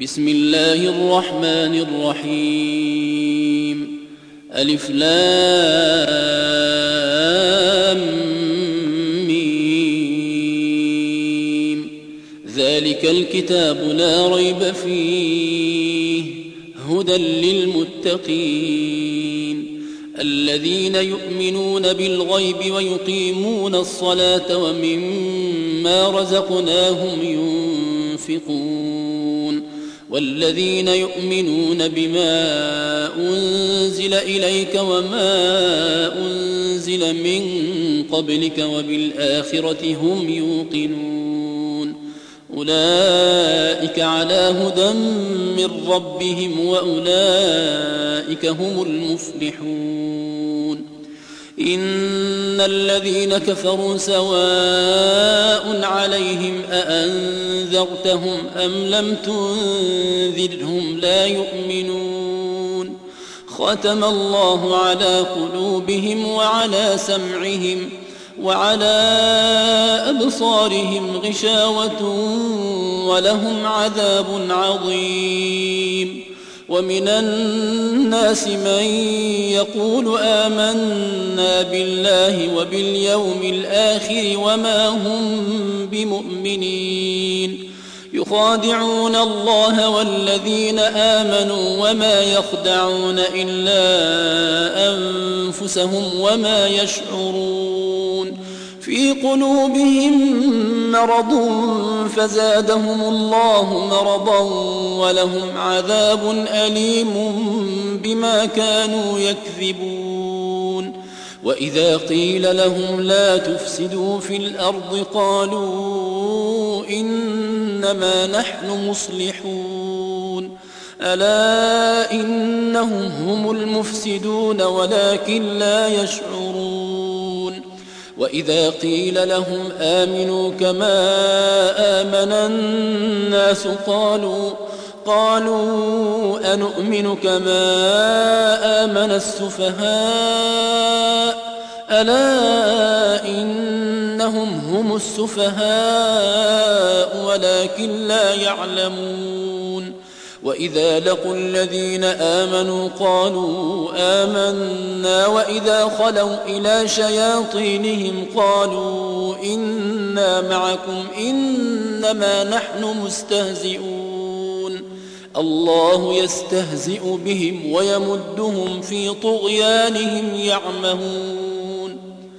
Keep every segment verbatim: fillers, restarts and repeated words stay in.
بسم الله الرحمن الرحيم. ألف لام ميم. ذلك الكتاب لا ريب فيه هدى للمتقين الذين يؤمنون بالغيب ويقيمون الصلاة ومما رزقناهم ينفقون والذين يؤمنون بما أنزل إليك وما أنزل من قبلك وبالآخرة هم يوقنون أولئك على هدى من ربهم وأولئك هم المفلحون. إن الذين كفروا سواء عليهم أأنذرتهم أم لم تنذرهم لا يؤمنون. ختم الله على قلوبهم وعلى سمعهم وعلى أبصارهم غشاوة ولهم عذاب عظيم. ومن الناس من يقول آمنا بالله وباليوم الآخر وما هم بمؤمنين يخادعون الله والذين آمنوا وما يخدعون إلا أنفسهم وما يشعرون. في قلوبهم مرض فزادهم الله مرضا ولهم عذاب أليم بما كانوا يكذبون. وإذا قيل لهم لا تفسدوا في الأرض قالوا إنما نحن مصلحون ألا إنهم هم المفسدون ولكن لا يشعرون. وإذا قيل لهم آمنوا كما آمن الناس قالوا قالوا أنؤمن كما آمن السفهاء ألا إنهم هم السفهاء ولكن لا يعلمون. وإذا لقوا الذين آمنوا قالوا آمنا وإذا خلوا إلى شياطينهم قالوا إنا معكم إنما نحن مستهزئون. الله يستهزئ بهم ويمدهم في طغيانهم يعمهون.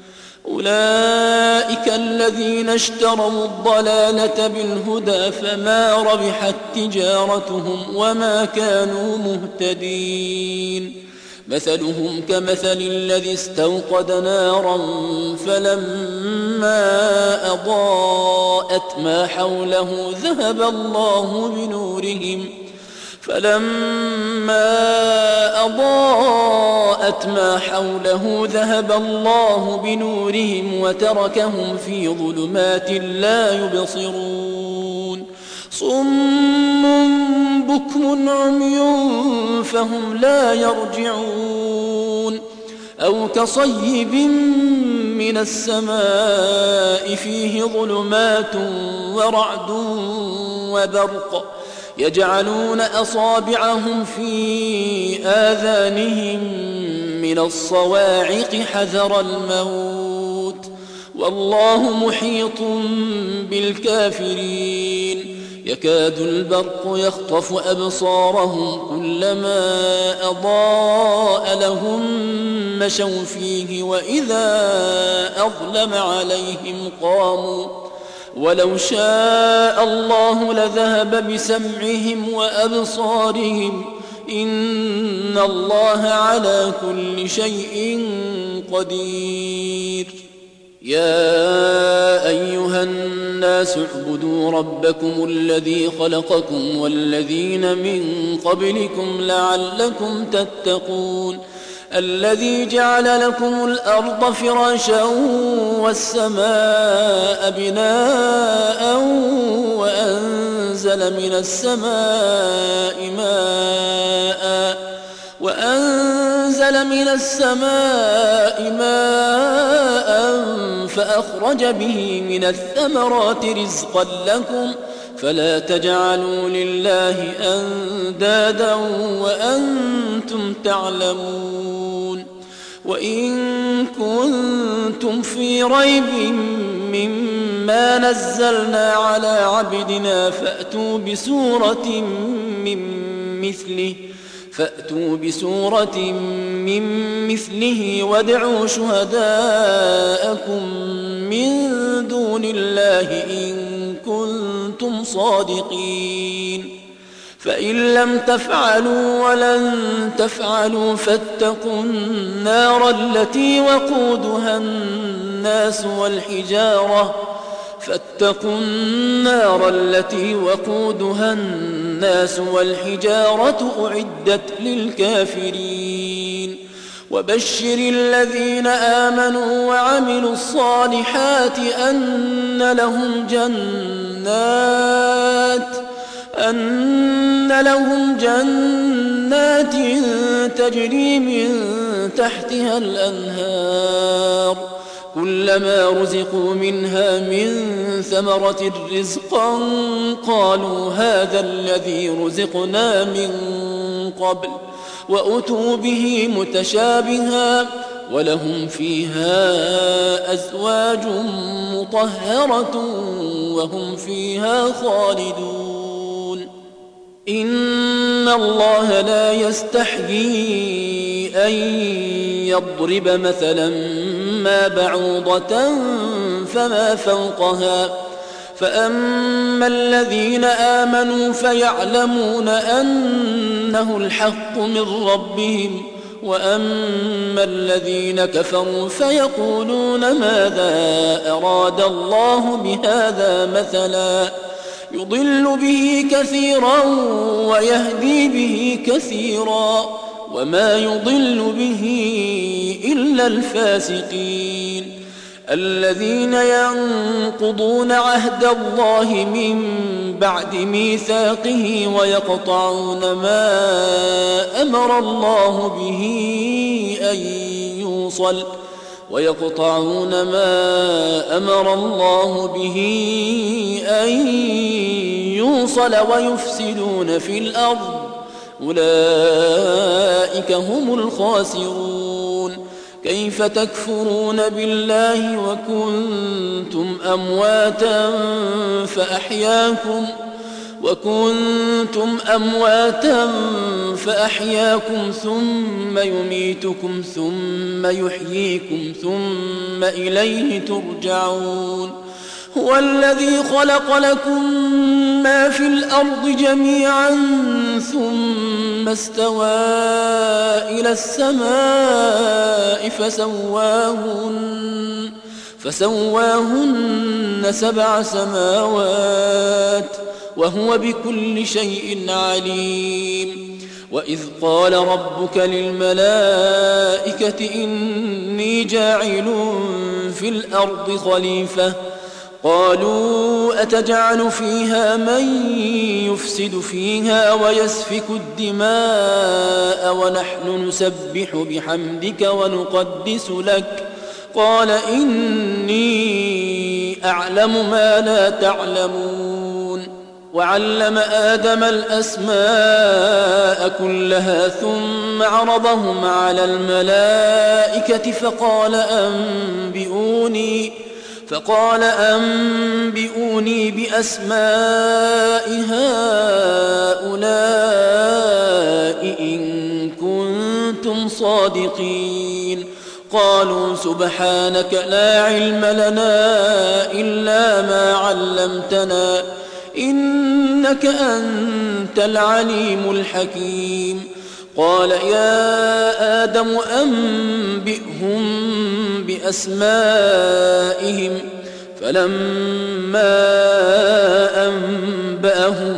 أولئك الذين اشتروا الضلالة بالهدى فما ربحت تجارتهم وما كانوا مهتدين. مثلهم كمثل الذي استوقد نارا فلما أضاءت ما حوله ذهب الله بنورهم فلما أضاءت ما حوله ذهب الله بنورهم وتركهم في ظلمات لا يبصرون. صم بكم عمي فهم لا يرجعون. أو كصيب من السماء فيه ظلمات ورعد وبرق يجعلون أصابعهم في آذانهم من الصواعق حذر الموت والله محيط بالكافرين. يكاد البرق يخطف أبصارهم كلما أضاء لهم مشوا فيه وإذا أظلم عليهم قاموا ولو شاء الله لذهب بسمعهم وأبصارهم إن الله على كل شيء قدير. يا أيها الناس اعبدوا ربكم الذي خلقكم والذين من قبلكم لعلكم تتقون الذي جعل لكم الأرض فراشا والسماء بناء وأنزل من السماء ماء وأنزل من السماء ماء فأخرج به من الثمرات رزقا لكم فلا تجعلوا لله أندادا وأنتم تعلمون وإن كنتم في ريب مما نزلنا على عبدنا فأتوا بسورة من مثله فأتوا بسورة من مثله وادعوا شهداءكم من دون الله إن كنتم صادقين فإن لم تفعلوا ولن تفعلوا فاتقوا النار التي وقودها الناس والحجارة فاتقوا النار التي وقودها الناس والحجارة أعدت للكافرين وبشر الذين آمنوا وعملوا الصالحات أن لهم جنات أن لهم جنات تجري من تحتها الأنهار كلما رزقوا منها من ثمرة رزقا قالوا هذا الذي رزقنا من قبل وأتوا به متشابها ولهم فيها أزواج مطهرة وهم فيها خالدون إن الله لا يستحيي أن يضرب مثلا ما بعوضة فما فوقها فأما الذين آمنوا فيعلمون أنه الحق من ربهم وأما الذين كفروا فيقولون ماذا أراد الله بهذا مثلا يضل به كثيرا ويهدي به كثيرا وما يضل به إلا الفاسقين الذين ينقضون عهد الله من بعد ميثاقه ويقطعون ما أمر الله به أن يوصل ويقطعون ما أمر الله به أن يوصل ويفسدون في الأرض أولئك هم الخاسرون كيف تكفرون بالله وكنتم أمواتا فأحياكم وكنتم أمواتا فأحياكم ثم يميتكم ثم يحييكم ثم إليه ترجعون هو الذي خلق لكم ما في الأرض جميعا ثم استوى إلى السماء فسواهن فسواهن سبع سماوات وهو بكل شيء عليم وإذ قال ربك للملائكة إني جاعل في الأرض خليفة قالوا أتجعل فيها من يفسد فيها ويسفك الدماء ونحن نسبح بحمدك ونقدس لك قال إني أعلم ما لا تعلمون وعلم آدم الأسماء كلها ثم عرضهم على الملائكة فقال أنبئوني فقال أنبئوني بأسماء هؤلاء إن كنتم صادقين قالوا سبحانك لا علم لنا إلا ما علمتنا إنك أنت العليم الحكيم قال يا آدم أنبئهم بأسمائهم فلما أنبأهم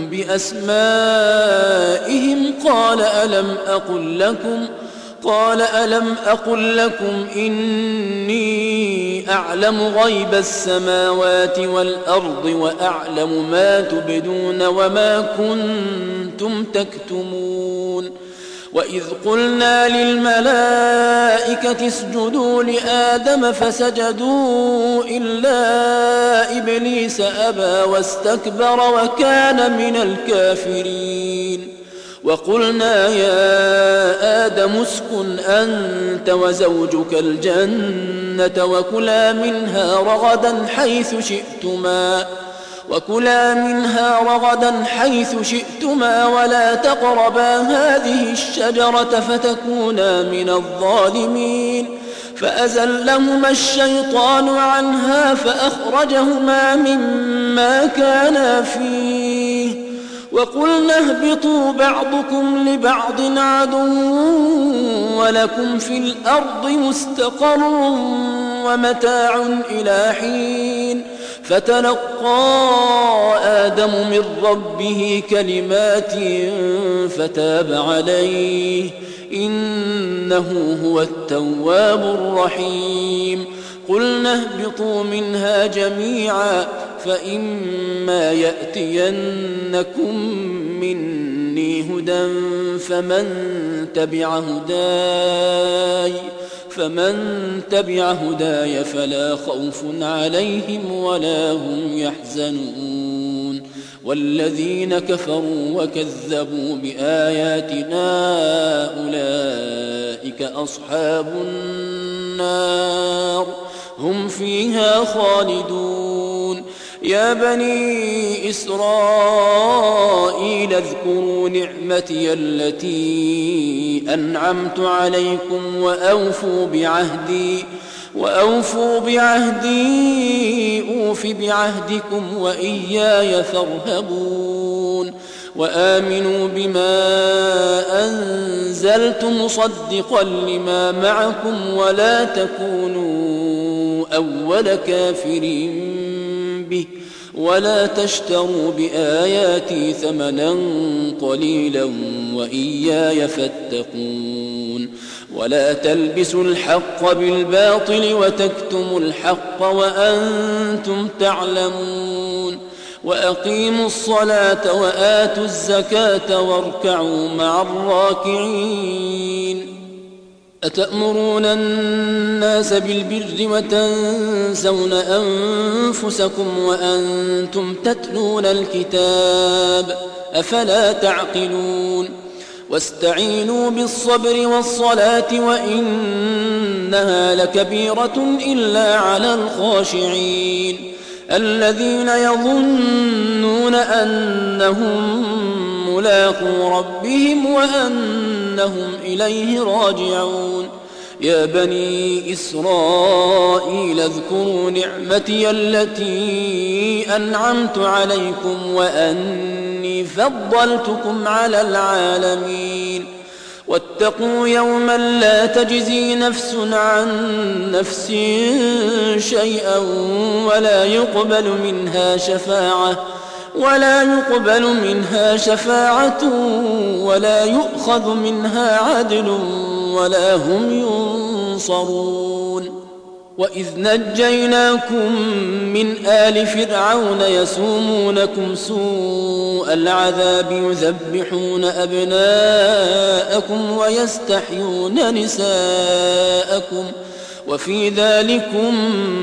بأسمائهم قال ألم أقل لكم قال ألم أقل لكم إني أعلم غيب السماوات والأرض وأعلم ما تبدون وما كنتم تكتمون وإذ قلنا للملائكة اسجدوا لآدم فسجدوا إلا إبليس أبى واستكبر وكان من الكافرين وقلنا يا آدم اسكن أنت وزوجك الجنة وكلا منها رغدا حيث شئتما وكلا منها رغدا حيث شئتما ولا تقربا هذه الشجرة فتكونا من الظالمين فأزلهما الشيطان عنها فأخرجهما مما كانا فيه وقلنا اهبطوا بعضكم لبعض عدو ولكم في الأرض مستقر ومتاع إلى حين فتلقى آدم من ربه كلمات فتاب عليه إنه هو التواب الرحيم قلنا اهبطوا منها جميعا فإما يأتينكم مني هدى فمن تبع هداي فمن تبع هداي فلا خوف عليهم ولا هم يحزنون والذين كفروا وكذبوا بآياتنا أولئك أصحاب النار هم فيها خالدون يا بني إسرائيل اذكروا نعمتي التي أنعمت عليكم وأوفوا بعهدي وأوفوا بعهدي أوف بعهدكم وإياي فارهبون وآمنوا بما أنزلت مصدقا لما معكم ولا تكونوا أول كافر به ولا تشتروا بآياتي ثمنا قليلا وإياي فاتقون ولا تلبسوا الحق بالباطل وتكتموا الحق وأنتم تعلمون وأقيموا الصلاة وآتوا الزكاة واركعوا مع الراكعين أتأمرون الناس بالبر وتنسون أنفسكم وأنتم تتلون الكتاب أفلا تعقلون واستعينوا بالصبر والصلاة وإنها لكبيرة إلا على الخاشعين الذين يظنون أنهم ملاقو ربهم وأنهم إليه راجعون يا بني إسرائيل اذكروا نعمتي التي أنعمت عليكم وأني فضلتكم على العالمين واتقوا يوما لا تجزي نفس عن نفس شيئا ولا يقبل منها شفاعة ولا يقبل منها شفاعة ولا يؤخذ منها عدل ولا هم ينصرون وإذ نجيناكم من آل فرعون يسومونكم سوء العذاب يذبحون أبناءكم ويستحيون نساءكم وفي ذلكم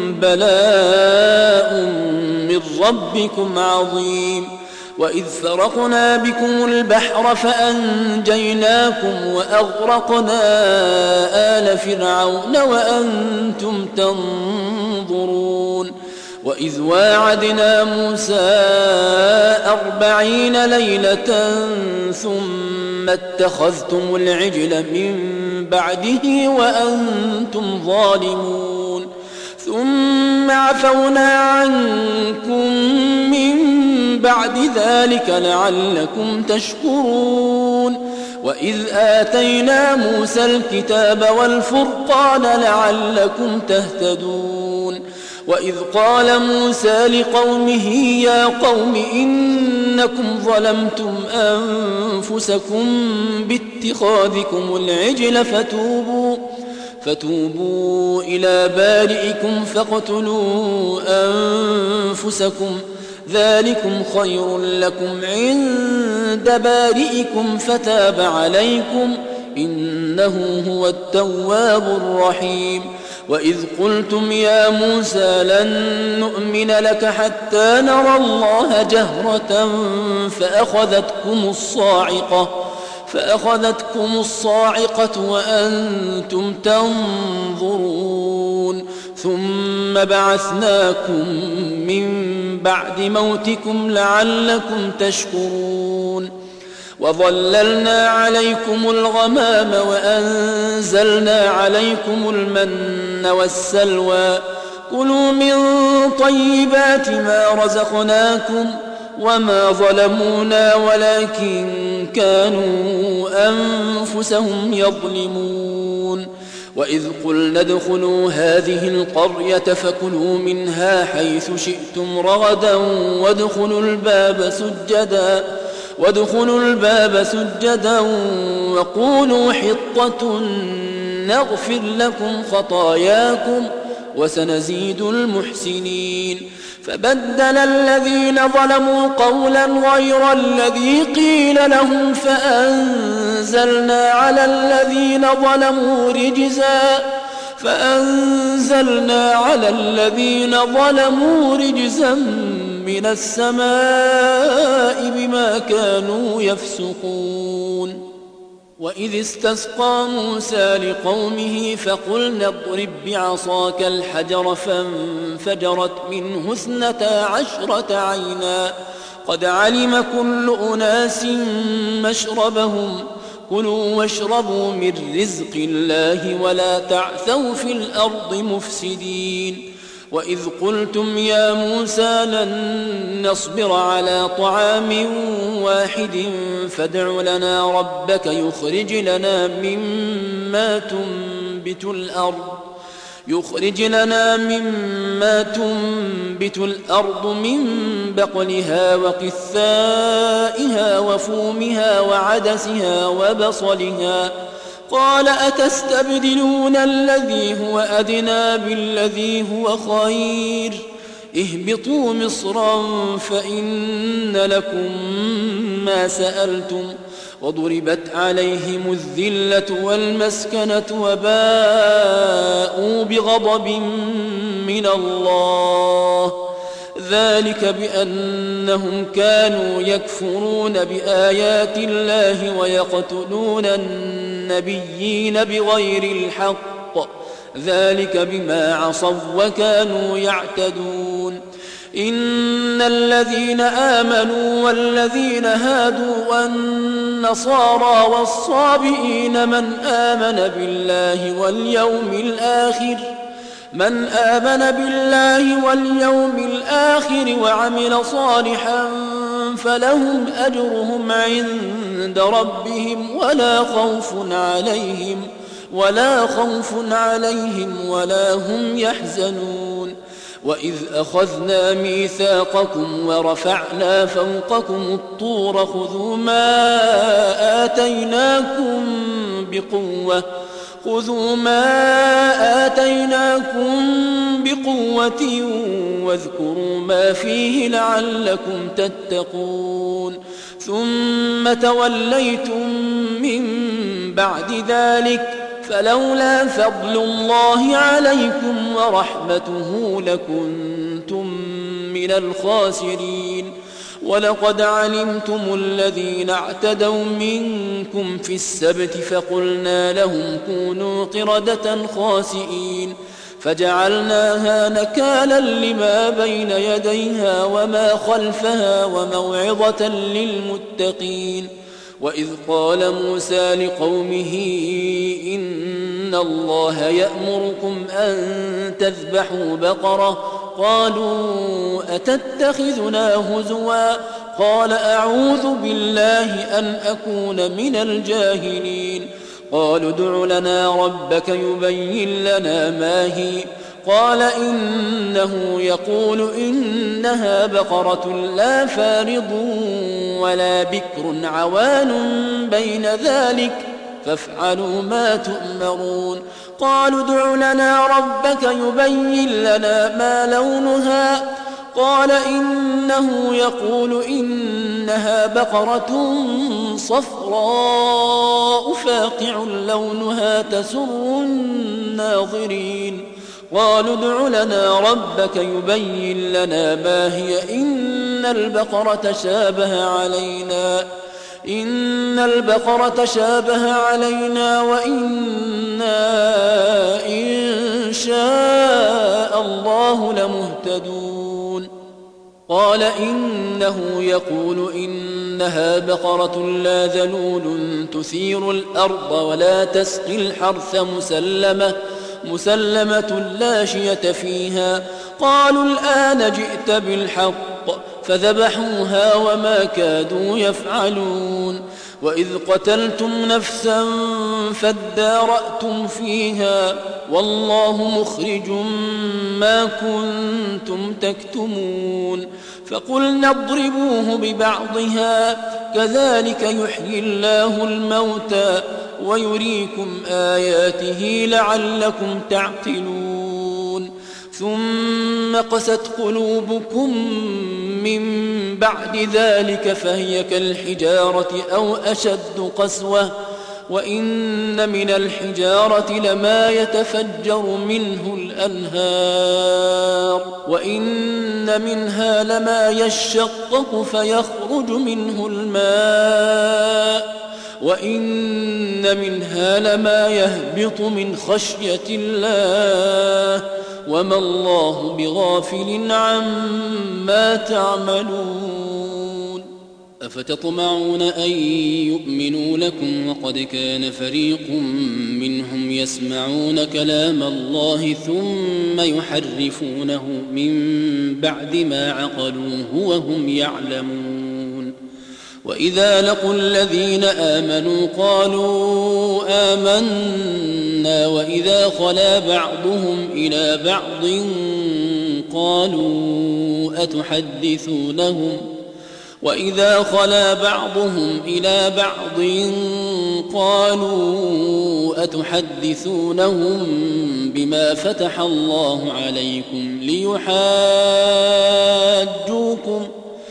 بلاء من ربكم عظيم وإذ فرقنا بكم البحر فأنجيناكم وأغرقنا آل فرعون وأنتم تنظرون وإذ واعدنا موسى أربعين ليلة ثم اتخذتم العجل من بعده وأنتم ظالمون ثم عفونا عنكم من بعد ذلك لعلكم تشكرون وإذ آتينا موسى الكتاب والفرقان لعلكم تهتدون وإذ قال موسى لقومه يا قوم إنكم ظلمتم أنفسكم باتخاذكم العجل فتوبوا فتوبوا إلى بارئكم فاقتلوا أنفسكم ذلكم خير لكم عند بارئكم فتاب عليكم إنه هو التواب الرحيم. وإذ قلتم يا موسى لن نؤمن لك حتى نرى الله جهرة فأخذتكم الصاعقة فأخذتكم الصاعقة وأنتم تنظرون ثم بعثناكم من بعد موتكم لعلكم تشكرون. وظللنا عليكم الغمام وأنزلنا عليكم المن والسلوى كلوا من طيبات ما رزقناكم وما ظلمونا ولكن كانوا أنفسهم يظلمون. وإذ قلنا ادخلوا هذه القرية فكلوا منها حيث شئتم رغدا وادخلوا الباب سجدا وادخلوا الباب سجدا وقولوا حطة نغفر لكم خطاياكم وسنزيد المحسنين. فبدل الذين ظلموا قولا غير الذي قيل لهم فأنزلنا على الذين ظلموا رجزا فأنزلنا على الذين ظلموا رجزا من السماء بما كانوا يفسقون. وإذ استسقى موسى لقومه فقلنا اضرب بعصاك الحجر فانفجرت منه اثنتا عشرة عينا قد علم كل أناس مشربهم كلوا واشربوا من رزق الله ولا تعثوا في الأرض مفسدين. وإذ قلتم يا موسى لن نصبر على طعام واحد فادع لنا ربك يخرج لنا مما تنبت الأرض يخرج لنا مما تنبت الأرض من بقلها وقثائها وفومها وعدسها وبصلها قال أتستبدلون الذي هو أدنى بالذي هو خير اهبطوا مصرا فإن لكم ما سألتم وضربت عليهم الذلة والمسكنة وباءوا بغضب من الله ذلك بأنهم كانوا يكفرون بآيات الله ويقتلون النبيين بغير الحق ذلك بما عصوا وكانوا يعتدون. إن الذين آمنوا والذين هادوا والنصارى والصابئين من آمن بالله واليوم الآخر من آمن بالله واليوم الآخر وعمل صالحا فلهم أجرهم عند ربهم ولا خوف عليهم ولا خوف عليهم ولا هم يحزنون. وإذ أخذنا ميثاقكم ورفعنا فوقكم الطور خذوا ما آتيناكم بقوة خذوا ما آتيناكم بقوة واذكروا ما فيه لعلكم تتقون. ثم توليتم من بعد ذلك فلولا فضل الله عليكم ورحمته لكنتم من الخاسرين. ولقد علمتم الذين اعتدوا منكم في السبت فقلنا لهم كونوا قردة خاسئين فجعلناها نكالا لما بين يديها وما خلفها وموعظة للمتقين. وإذ قال موسى لقومه إن الله يأمركم أن تذبحوا بقرة قالوا أتتخذنا هزوا قال أعوذ بالله أن أكون من الجاهلين. قالوا ادع لنا ربك يبين لنا ما هي قال إنه يقول إنها بقرة لا فارض ولا بكر عوان بين ذلك فافعلوا ما تؤمرون. قالوا ادع لنا ربك يبين لنا ما لونها قال إنه يقول إنها بقرة صفراء بيضاء فاقع لونها تسر الناظرين قالوا ادع لنا ربك يبين لنا ما هي إن البقرة تشابه علينا إن البقرة تشابه علينا وإنا إن شاء الله لمهتدون قال إنه يقول إنها بقرة لا ذلول تثير الأرض ولا تسقي الحرث مسلمة مسلمة لا شية فيها قالوا الآن جئت بالحق فذبحوها وما كادوا يفعلون وإذ قتلتم نفسا فادارأتم فيها والله مخرج ما كنتم تكتمون فقلنا اضربوه ببعضها كذلك يحيي الله الموتى ويريكم آياته لعلكم تعقلون ثم قست قلوبكم من بعد ذلك فهي كالحجارة أو أشد قسوة وإن من الحجارة لما يتفجر منه الأنهار وإن منها لما يشقق فيخرج منه الماء وإن منها لما يهبط من خشية الله وما الله بغافل عما تعملون أفتطمعون أن يؤمنوا لكم وقد كان فريق منهم يسمعون كلام الله ثم يحرفونه من بعد ما عقلوه وهم يعلمون وإذا لقوا الذين آمنوا قالوا آمنا وإذا خلا بعضهم إلى بعض قالوا أتحدثونهم وإذا خلا بعضهم إلى بعض قالوا أتحدثونهم بما فتح الله عليكم ليحاجوكم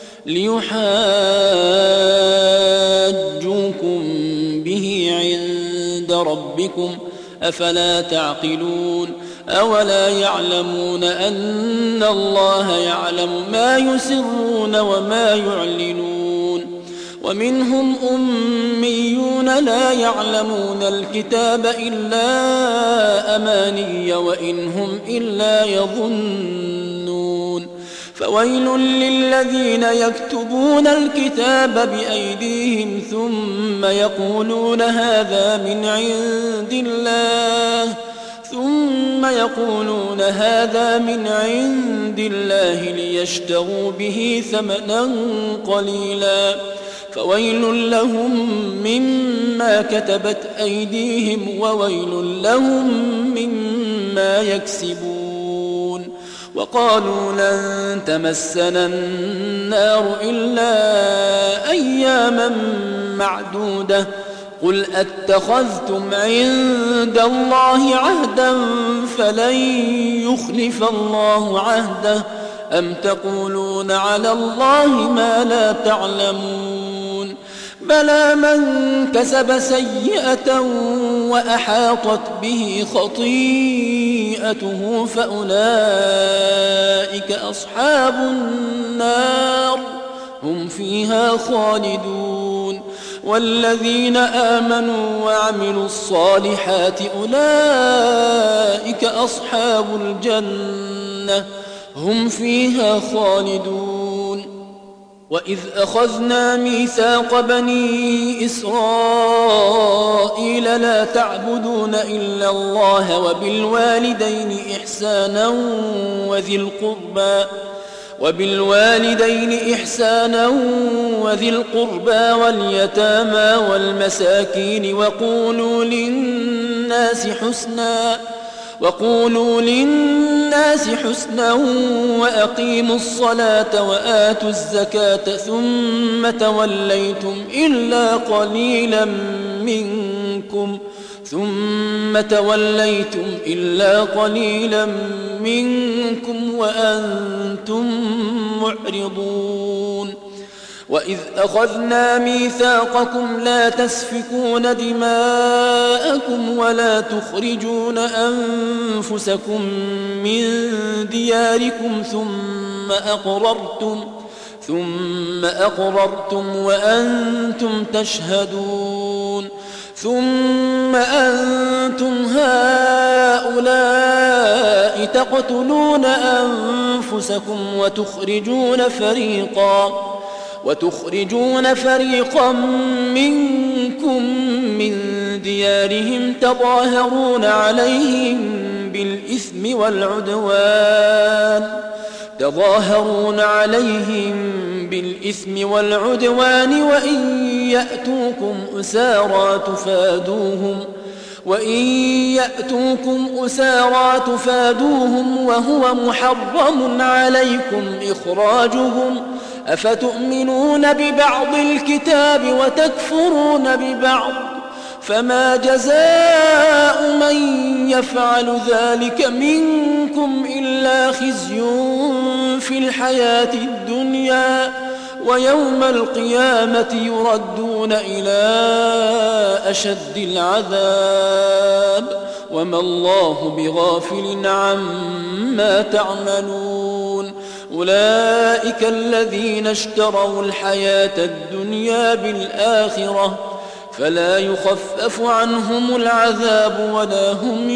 ليحاجوكم به عند ربكم أفلا تعقلون أولا يعلمون أن الله يعلم ما يسرون وما يعلنون ومنهم أميون لا يعلمون الكتاب إلا أماني وإن هم إلا يظنون فويل للذين يكتبون الكتاب بأيديهم ثم يقولون هذا من عند الله ثم يقولون هذا من عند الله ليشتروا به ثمنا قليلا فويل لهم مما كتبت أيديهم وويل لهم مما يكسبون وقالوا لن تمسنا النار إلا أياما معدودة قل أتخذتم عند الله عهدا فلن يخلف الله عهده أم تقولون على الله ما لا تعلمون بلى من كسب سيئة وأحاطت به خطيئته فأولئك أصحاب النار هم فيها خالدون والذين آمنوا وعملوا الصالحات أولئك أصحاب الجنة هم فيها خالدون وإذ أخذنا ميثاق بني إسرائيل لا تعبدون إلا الله وبالوالدين إحسانا وذي القربى وبالوالدين إحسانا وذي القربى واليتامى والمساكين وقولوا للناس حسنا وقولوا للناس حسنا وأقيموا الصلاة وآتوا الزكاة ثم توليتم إلا قليلا منكم ثم توليتم إلا قليلا منكم وأنتم معرضون وإذ أخذنا ميثاقكم لا تسفكون دماءكم ولا تخرجون أنفسكم من دياركم ثم أقررتم ثم أقررتم وأنتم تشهدون ثم أنتم هؤلاء تقتلون أنفسكم وتخرجون فريقا وتخرجون فريقا منكم من ديارهم تظاهرون عليهم بالإثم والعدوان تظاهرون عليهم بالإثم والعدوان وإن يأتوكم أسارى تفادوهم وإن يأتوكم أسارى تفادوهم وهو محرم عليكم إخراجهم أفتؤمنون ببعض الكتاب وتكفرون ببعض فما جزاء من يفعل ذلك منكم إلا خزي في الحياة الدنيا ويوم القيامة يردون إلى أشد العذاب وما الله بغافل عما تعملون أولئك الذين اشتروا الحياة الدنيا بالآخرة فلا يخفف عنهم العذاب ولا هم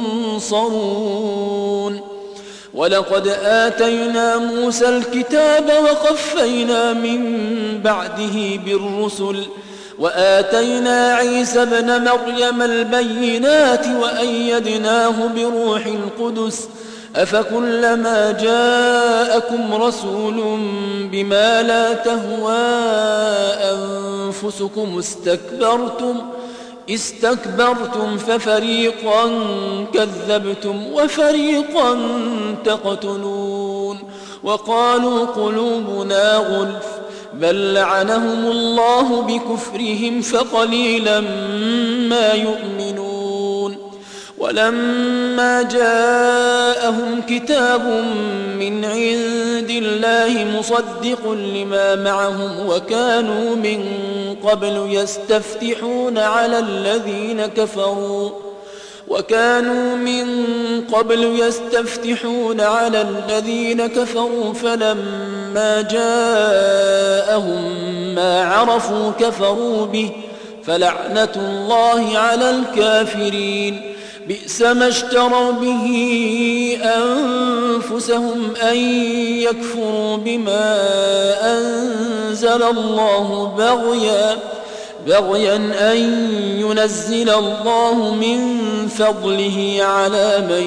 ينصرون ولقد آتينا موسى الكتاب وقفينا من بعده بالرسل وآتينا عيسى ابن مريم البينات وأيدناه بروح القدس أفكلما جاءكم رسول بما لا تهوى أنفسكم استكبرتم استكبرتم ففريقا كذبتم وفريقا تقتلون وقالوا قلوبنا غلف بل لعنهم الله بكفرهم فقليلا ما يؤمنون ولما جاءهم كتاب من عند الله مصدق لما معهم وكانوا من قبل يستفتحون على الذين كفروا وكانوا من قبل يستفتحون على الذين كفروا فلما جاءهم ما عرفوا كفروا به فلعنة الله على الكافرين بئس ما اشتروا به أنفسهم أن يكفروا بما أنزل الله بغيا بغيا أن ينزل الله من فضله على من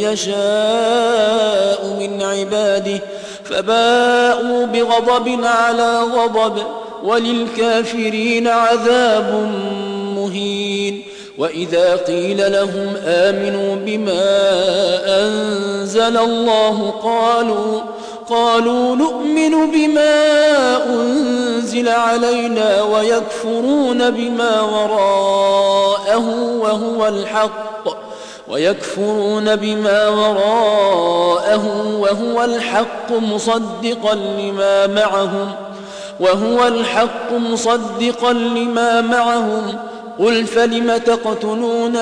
يشاء من عباده فباءوا بغضب على غضب وللكافرين عذاب مهين وإذا قيل لهم آمنوا بما أنزل الله قالوا قالوا نؤمن بما أنزل علينا ويكفرون بما وراءه وهو الحق ويكفرون بما وراءه وهو الحق مصدقا لما معهم وهو الحق مصدقا لما معهم قل فلم تقتلون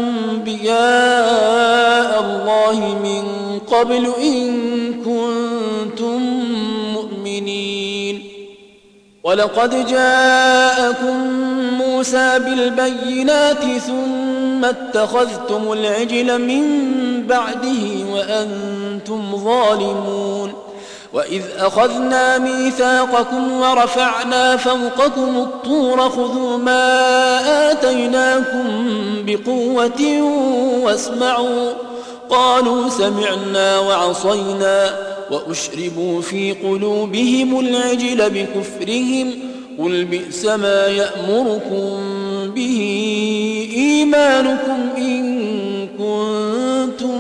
أنبياء الله من قبل إن كنتم مؤمنين ولقد جاءكم موسى بالبينات ثم اتخذتم العجل من بعده وأنتم ظالمون وإذ أخذنا ميثاقكم ورفعنا فوقكم الطور خذوا ما آتيناكم بقوة واسمعوا قالوا سمعنا وعصينا وأشربوا في قلوبهم العجل بكفرهم قل بئس ما يأمركم به إيمانكم إن كنتم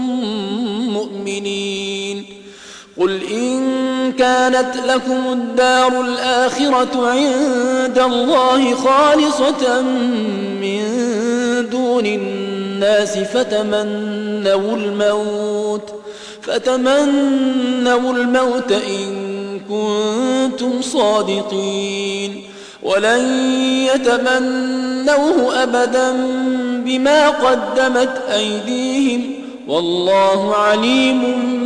مؤمنين قل إن كانت لكم الدار الآخرة عند الله خالصة من دون الناس فتمنوا الموت فتمنوا الموت إن كنتم صادقين ولن يتمنوه أبدا بما قدمت أيديهم والله عليم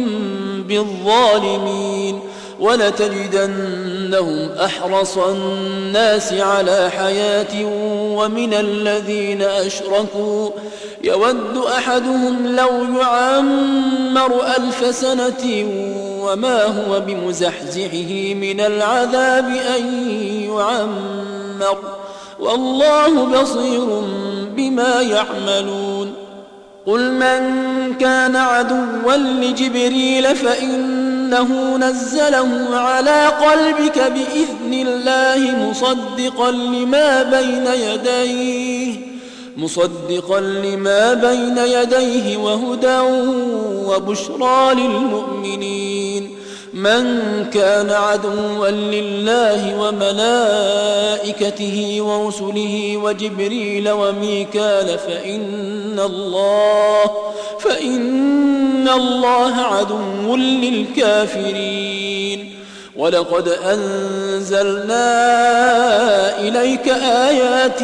بالظالمين ولتجدنهم أحرص الناس على حياة ومن الذين أشركوا يود أحدهم لو يعمر ألف سنة وما هو بمزحزحه من العذاب أن يعمر والله بصير بما يعملون قل من كان عدوا لجبريل فإنه نزله على قلبك بإذن الله مصدقا لما بين يديه مصدقا لما بين يديه وهدى وبشرى للمؤمنين من كان عدوا لله وملائكته ورسله وجبريل وميكال فإن الله فإن الله عدو للكافرين ولقد أنزلنا إليك آيات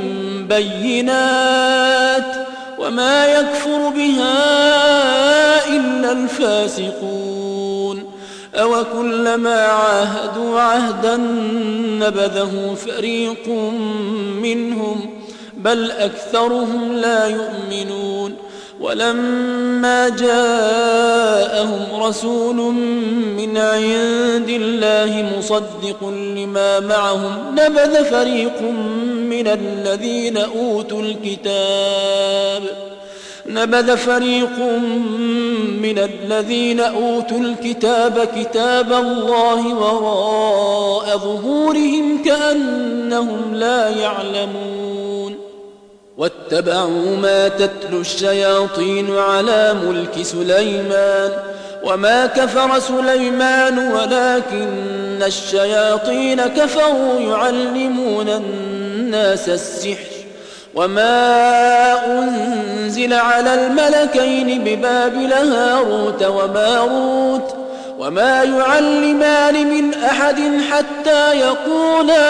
بينات وما يكفر بها إلا الفاسقون أوكلما عاهدوا عهدا نبذه فريق منهم بل أكثرهم لا يؤمنون ولما جاءهم رسول من عند الله مصدق لما معهم نبذ فريق من الذين أوتوا الكتاب نبذ فريق من الذين أوتوا الكتاب كتاب الله وراء ظهورهم كأنهم لا يعلمون واتبعوا ما تتلو الشياطين على ملك سليمان وما كفر سليمان ولكن الشياطين كفروا يعلمون الناس السحر وما أنزل على الملكين ببابل هاروت وماروت وما يعلمان من أحد حتى يقولا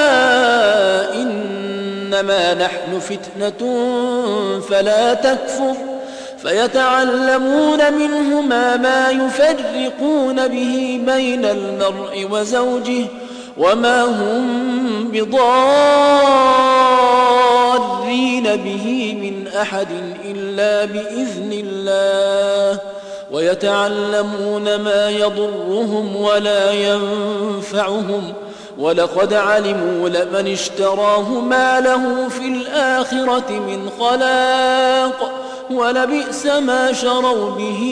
إنما نحن فتنة فلا تكفر فيتعلمون منهما ما يفرقون به بين المرء وزوجه وما هم بضارين به من أحد إلا بإذن الله ويتعلمون ما يضرهم ولا ينفعهم ولقد علموا لمن اشتراه ما له في الآخرة من خلاق ولبئس ما شروا به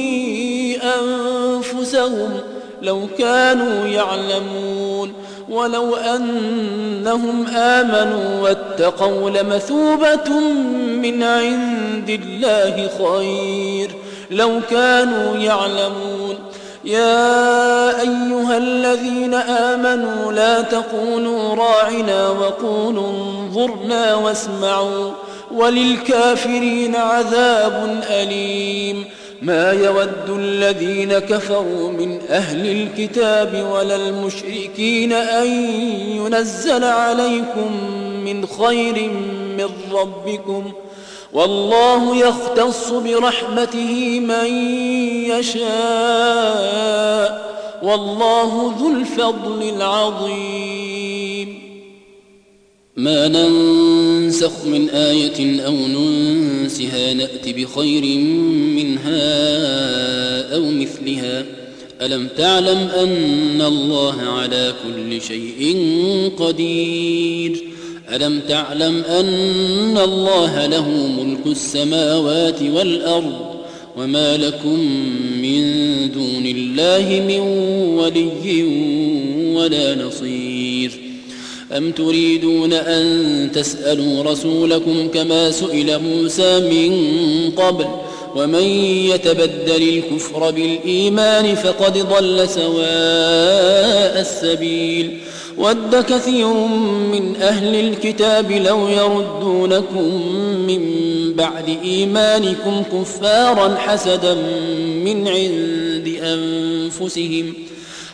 أنفسهم لو كانوا يعلمون ولو أنهم آمنوا واتقوا لمثوبة من عند الله خير لو كانوا يعلمون يا أيها الذين آمنوا لا تقولوا راعنا وقولوا انظرنا واسمعوا وللكافرين عذاب أليم ما يود الذين كفروا من أهل الكتاب ولا المشركين أن ينزل عليكم من خير من ربكم والله يختص برحمته من يشاء والله ذو الفضل العظيم ما ننسخ من آية أو ننسها نأت بخير منها أو مثلها ألم تعلم أن الله على كل شيء قدير ألم تعلم أن الله له ملك السماوات والأرض وما لكم من دون الله من ولي ولا نصير أم تريدون أن تسألوا رسولكم كما سئل موسى من قبل ومن يتبدل الكفر بالإيمان فقد ضل سواء السبيل ود كثير من أهل الكتاب لو يردونكم من بعد إيمانكم كفارا حسدا من عند أنفسهم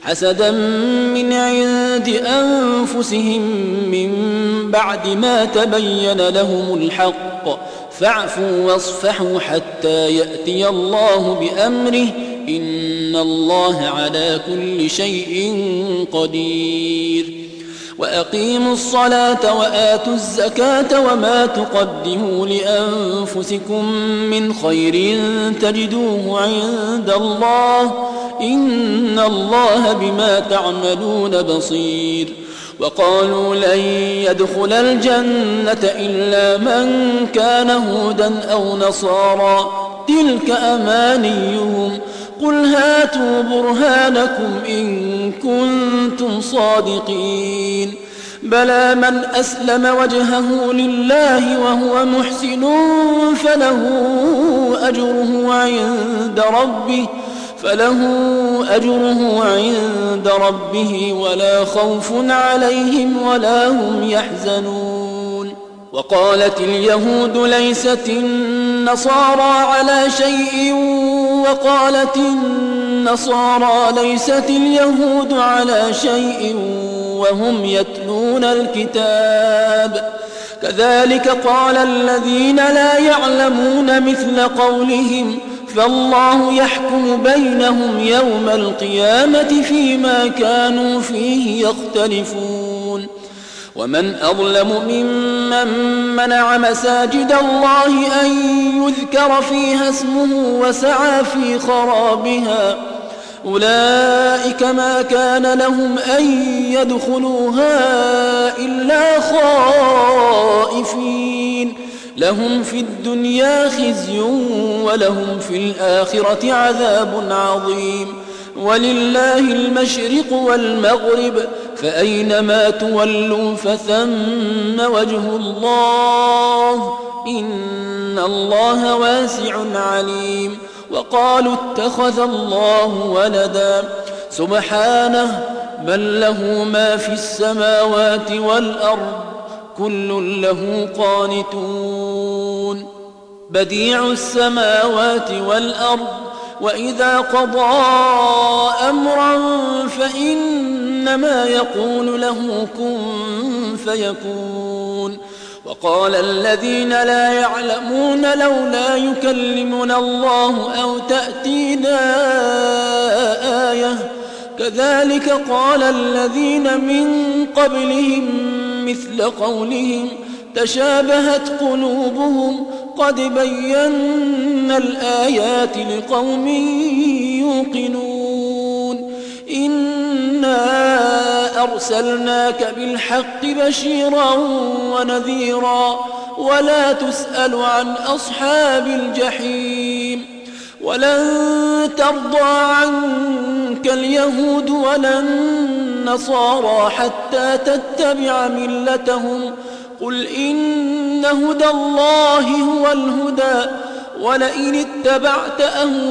حسدا من عند أنفسهم من بعد ما تبين لهم الحق فاعفوا واصفحوا حتى يأتي الله بأمره إن الله على كل شيء قدير وأقيموا الصلاة وآتوا الزكاة وما تقدموا لأنفسكم من خير تجدوه عند الله إن الله بما تعملون بصير وقالوا لن يدخل الجنة إلا من كان هودا أو نصارى تلك أمانيهم قل هاتوا برهانكم إن كنتم صادقين بلى من أسلم وجهه لله وهو محسن فله أجره عند ربه فله أجره عند ربه ولا خوف عليهم ولا هم يحزنون وقالت اليهود ليست النصارى على شيء وقالت النصارى ليست اليهود على شيء وهم يتلون الكتاب كذلك قال الذين لا يعلمون مثل قولهم فالله يحكم بينهم يوم القيامة فيما كانوا فيه يختلفون ومن أظلم ممن منع مساجد الله أن يذكر فيها اسمه وسعى في خرابها أولئك ما كان لهم أن يدخلوها إلا خائفين لهم في الدنيا خزي ولهم في الآخرة عذاب عظيم ولله المشرق والمغرب فأينما تولوا فثم وجه الله إن الله واسع عليم وقالوا اتخذ الله ولدا سبحانه بل له ما في السماوات والأرض كل له قانتون بديع السماوات والأرض وإذا قضى أمرا فإنما يقول له كن فيكون وقال الذين لا يعلمون لولا يكلمنا الله أو تأتينا آية كذلك قال الذين من قبلهم مثل قولهم تشابهت قلوبهم قد بينا الآيات لقوم يوقنون إنا أرسلناك بالحق بشيرا ونذيرا ولا تسأل عن أصحاب الجحيم ولن ترضى عنك اليهود ولا النصارى حتى تتبع ملتهم قل إن هدى الله هو الهدى ولئن اتبعت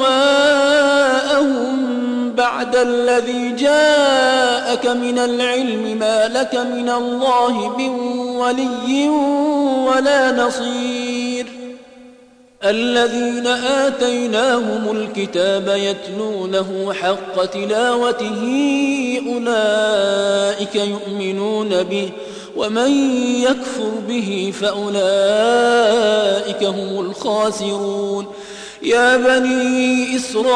أهواءهم بعد الذي جاءك من العلم ما لك من الله من ولي ولا نصير الذين آتيناهم الكتاب يتلونه حق تلاوته أولئك يؤمنون به ومن يكفر به فأولئك هم الخاسرون يا بني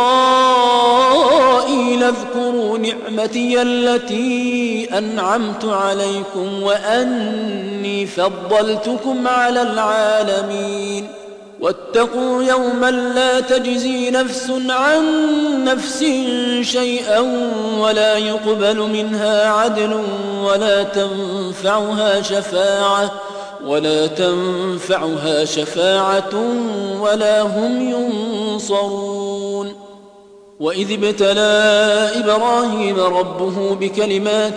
إسرائيل اذكروا نعمتي التي أنعمت عليكم وأني فضلتكم على العالمين واتقوا يوما لا تجزي نفس عن نفس شيئا ولا يقبل منها عدل ولا تنفعها شفاعة ولا تنفعها شفاعة ولا هم ينصرون وإذ ابتلى إبراهيم ربه بكلمات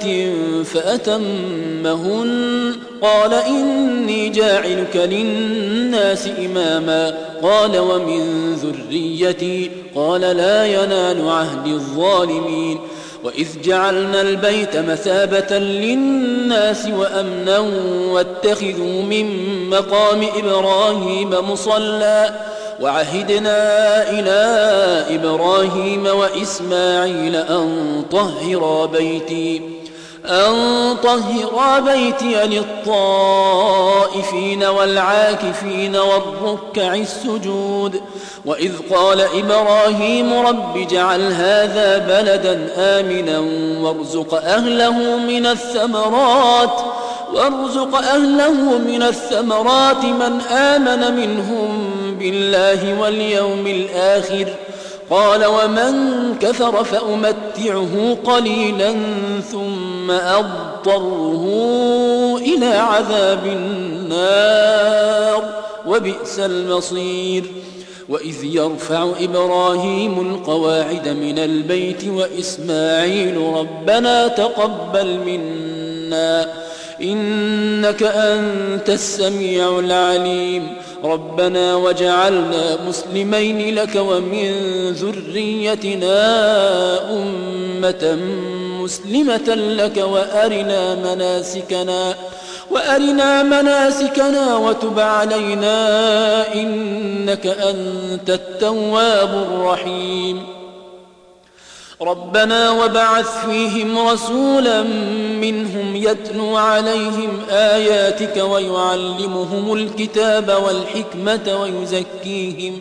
فأتمهن قال إني جاعلك للناس إماما قال ومن ذريتي قال لا ينال عهد الظالمين وإذ جعلنا البيت مثابة للناس وأمنا واتخذوا من مقام إبراهيم مصلى وعهدنا إلى إبراهيم وإسماعيل أن طهرا بيتي أن طهرا بيتي للطائفين والعاكفين والركع السجود وإذ قال إبراهيم رب اجعل هذا بلدا آمنا وارزق أهله من الثمرات وارزق أهله من الثمرات من آمن منهم بالله واليوم الآخر قال ومن كفر فأمتعه قليلا ثم أضطره إلى عذاب النار وبئس المصير وإذ يرفع إبراهيم القواعد من البيت وإسماعيل ربنا تقبل منا إنك أنت السميع العليم ربنا وجعلنا مسلمين لك ومن ذريتنا أمة مسلمة لك وأرنا مناسكنا وأرنا مناسكنا وتب علينا إنك أنت التواب الرحيم ربنا وبعث فيهم رسولا منهم يتلو عليهم آياتك ويعلمهم الكتاب والحكمة ويزكيهم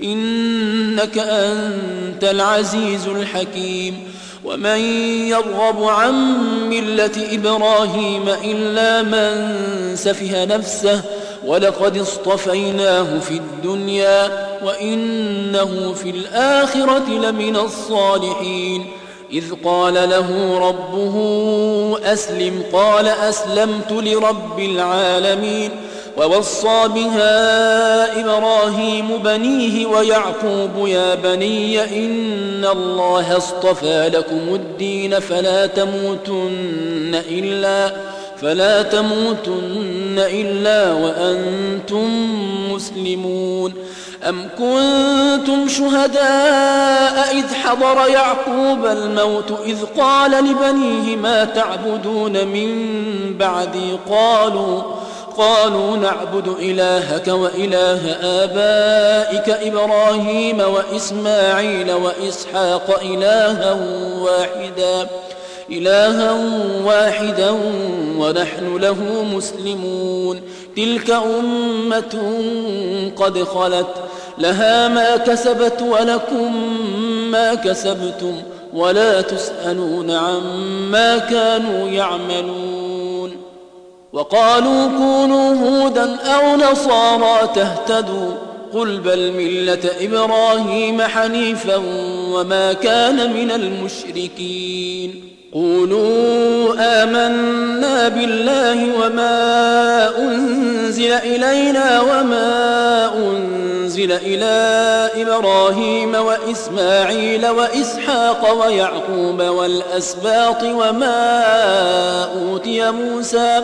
إنك أنت العزيز الحكيم ومن يرغب عن ملة إبراهيم إلا من سفه نفسه ولقد اصطفيناه في الدنيا وإنه في الآخرة لمن الصالحين إذ قال له ربه أسلم قال أسلمت لرب العالمين ووصى بها إبراهيم بنيه ويعقوب يا بني إن الله اصطفى لكم الدين فلا تموتن إلا فلا تموتن إلا وأنتم مسلمون أم كنتم شهداء إذ حضر يعقوب الموت إذ قال لبنيه ما تعبدون من بعدي قالوا قالوا نعبد إلهك وإله آبائك إبراهيم وإسماعيل وإسحاق إلها واحدا إلها واحدا ونحن له مسلمون تلك أمة قد خلت لها ما كسبت ولكم ما كسبتم ولا تسألون عما كانوا يعملون وقالوا كونوا هودا أو نصارى تهتدوا قل بل ملة إبراهيم حنيفا وما كان من المشركين قولوا آمنا بالله وما أنزل إلينا وما أنزل إلى إبراهيم وإسماعيل وإسحاق ويعقوب والأسباط وما أوتي موسى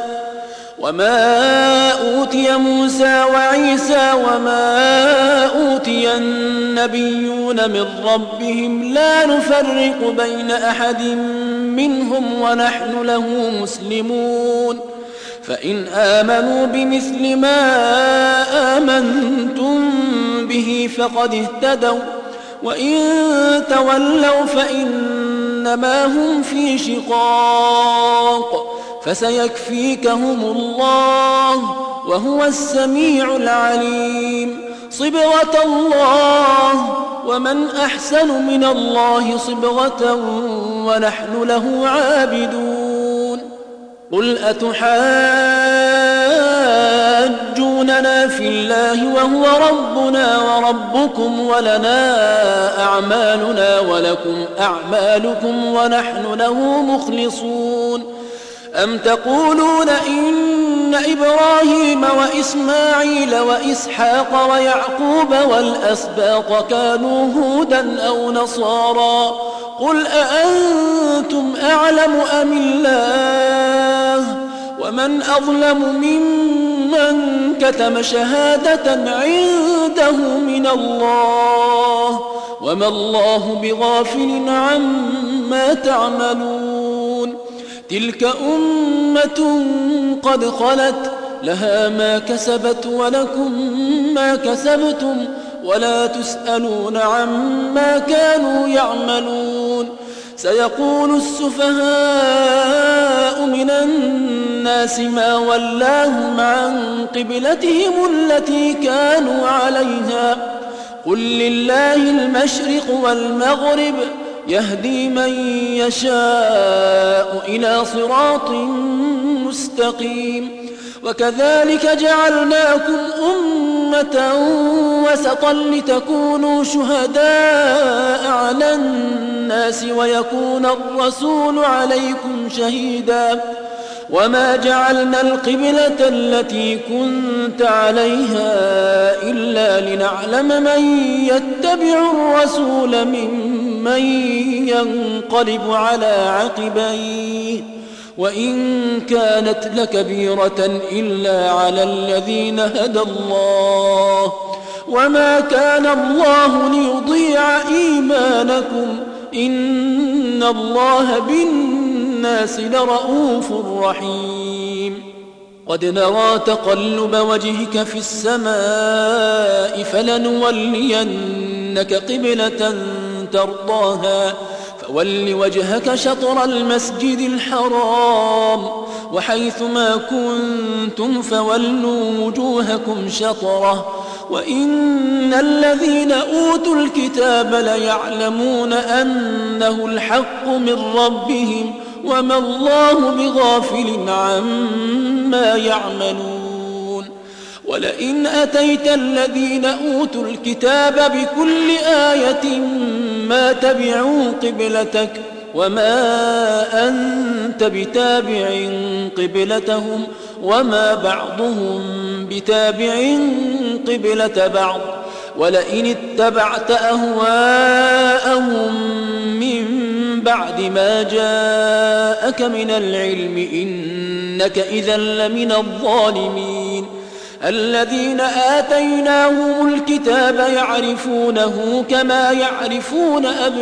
وما أوتي موسى وعيسى وما أوتي النبيون من ربهم لا نفرق بين أحد منهم ونحن له مسلمون فإن آمنوا بمثل ما آمنتم به فقد اهتدوا وإن تولوا فإنما هم في شقاق فسيكفيكهم الله وهو السميع العليم صبغة الله ومن أحسن من الله صبغة ونحن له عابدون قل أتحاجوننا في الله وهو ربنا وربكم ولنا أعمالنا ولكم أعمالكم ونحن له مخلصون أم تقولون إن إبراهيم وإسماعيل وإسحاق ويعقوب والأسباط كانوا هودا أو نصارى قل أأنتم أعلم أم الله ومن أظلم ممن كتم شهادة عنده من الله وما الله بغافل عما تعملون تلك أمة قد خلت لها ما كسبت ولكم ما كسبتم ولا تسألون عما كانوا يعملون سيقول السفهاء من الناس ما ولاهم عن قبلتهم التي كانوا عليها قل لله المشرق والمغرب يهدي من يشاء إلى صراط مستقيم وكذلك جعلناكم أمة وسطا لتكونوا شهداء على الناس ويكون الرسول عليكم شهيدا وما جعلنا القبلة التي كنت عليها إلا لنعلم من يتبع الرسول ممن ينقلب على عقبيه وإن كانت لكبيرة إلا على الذين هدى الله وما كان الله ليضيع إيمانكم إن الله بالناس لرؤوف رحيم قد نرى تقلب وجهك في السماء فلنولينك قبلة ترضاها فول وجهك شطر المسجد الحرام وحيث ما كنتم فولوا وجوهكم شطره وإن الذين أوتوا الكتاب ليعلمون أنه الحق من ربهم وما الله بغافل عما يعملون ولئن أتيت الذين أوتوا الكتاب بكل آية ما تبعوا قبلتك وما أنت بتابع قبلتهم وما بعضهم بتابع قبلة بعض ولئن اتبعت أهواءهم من بعد ما جاءك من العلم إنك إذا لمن الظالمين الذين آتيناهم الكتاب يعرفونه كما يعرفون